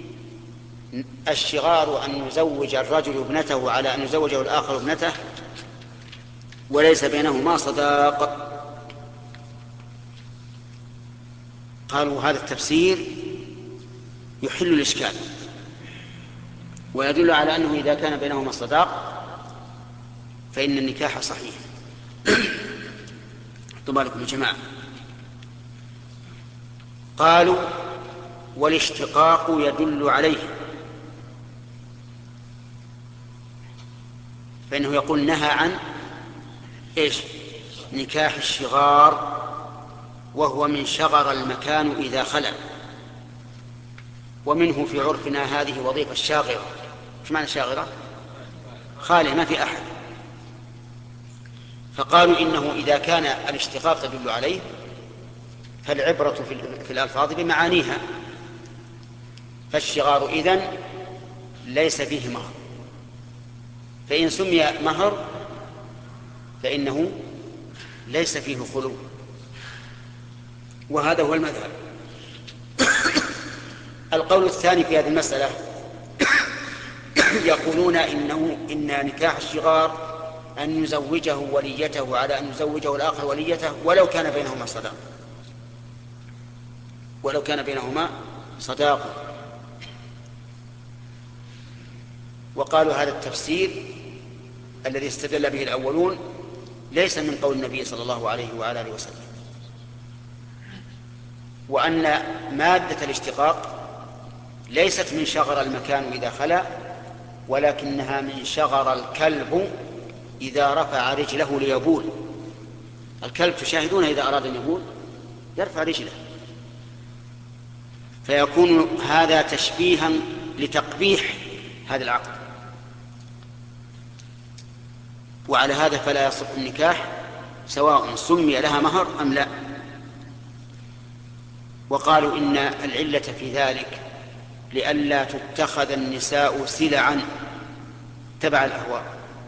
الشغار أن يزوج الرجل ابنته على أن يزوجه الآخر ابنته وليس بينهما صداق. قالوا هذا التفسير يحل الإشكال، ويدل على أنه إذا كان بينهما صداق فإن النكاح صحيح. طبعا لكم يا جماعة. قالوا والاشتقاق يدل عليه، فإنه يقول نهى عن إيش؟ نكاح الشغار، وهو من شغر المكان إذا خلع، ومنه في عرفنا هذه وظيفة الشاغرة. ايش معنى شاغرة؟ خالع ما في أحد. فقالوا إنه إذا كان الاشتقاق يدل عليه فالعبرة في الألفاظ بمعانيها، فالشغار إذن ليس فيه مهر، فإن سمي مهر فإنه ليس فيه خلو، وهذا هو المذهب. القول الثاني في هذه المسألة يقولون إنه إن نكاح الشغار أن يزوجه وليته على أن يزوجه الآخر وليته ولو كان بينهما صداق، ولو كان بينهما صداق. وقالوا هذا التفسير الذي استدل به الأولون ليس من قول النبي صلى الله عليه وعلى آله وسلم، وأن مادة الاشتقاق ليست من شغر المكان إذا خلا، ولكنها من شغر الكلب إذا رفع رجله ليبول. الكلب تشاهدون إذا أراد أن يبول يرفع رجله، فيكون هذا تشبيها لتقبيح هذا العقد. وعلى هذا فلا يصح النكاح سواء سمي لها مهر أم لا. وقالوا إن العلة في ذلك لئلا تتخذ النساء سلعا تبع الأهواء،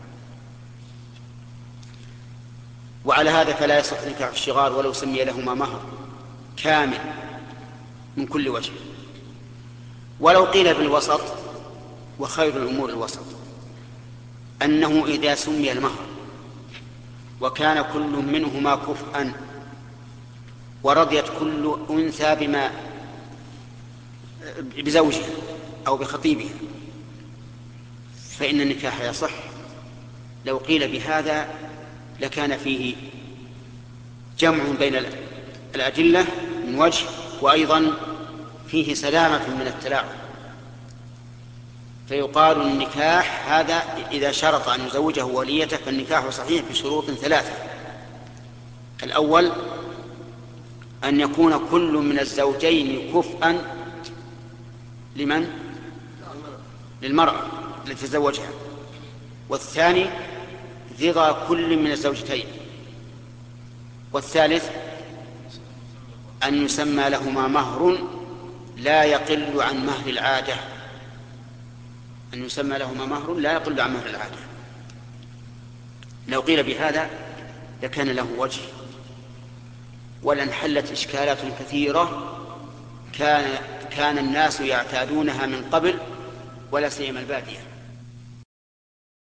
وعلى هذا فلا يصح نكاح الشغار ولو سمي لهما مهر كامل من كل وجه. ولو قيل بالوسط، وخير الأمور الوسط، أنه إذا سمي المهر وكان كل منهما كفءا ورضيت كل أنثى بما بزوجها أو بخطيبها فإن النكاح يصح. لو قيل بهذا لكان فيه جمع بين الأدلة من وجه، وأيضا فيه سلامة من التلاعب. فيقال النكاح هذا إذا شرط أن يزوجه وليته فالنكاح صحيح بشروط ثلاثة. الأول أن يكون كل من الزوجين كفءا لمن؟ للمرأة التي تزوجها. والثاني رضا كل من الزوجتين. والثالث أن يسمى لهما مهر لا يقل عن مهر العادة، أن يسمى لهما مهر لا يقل عن مهر العادة. لو قيل بهذا لكان له وجه ولانحلت إشكالات كثيرة كان كان الناس يعتادونها من قبل ولا سيما البادية.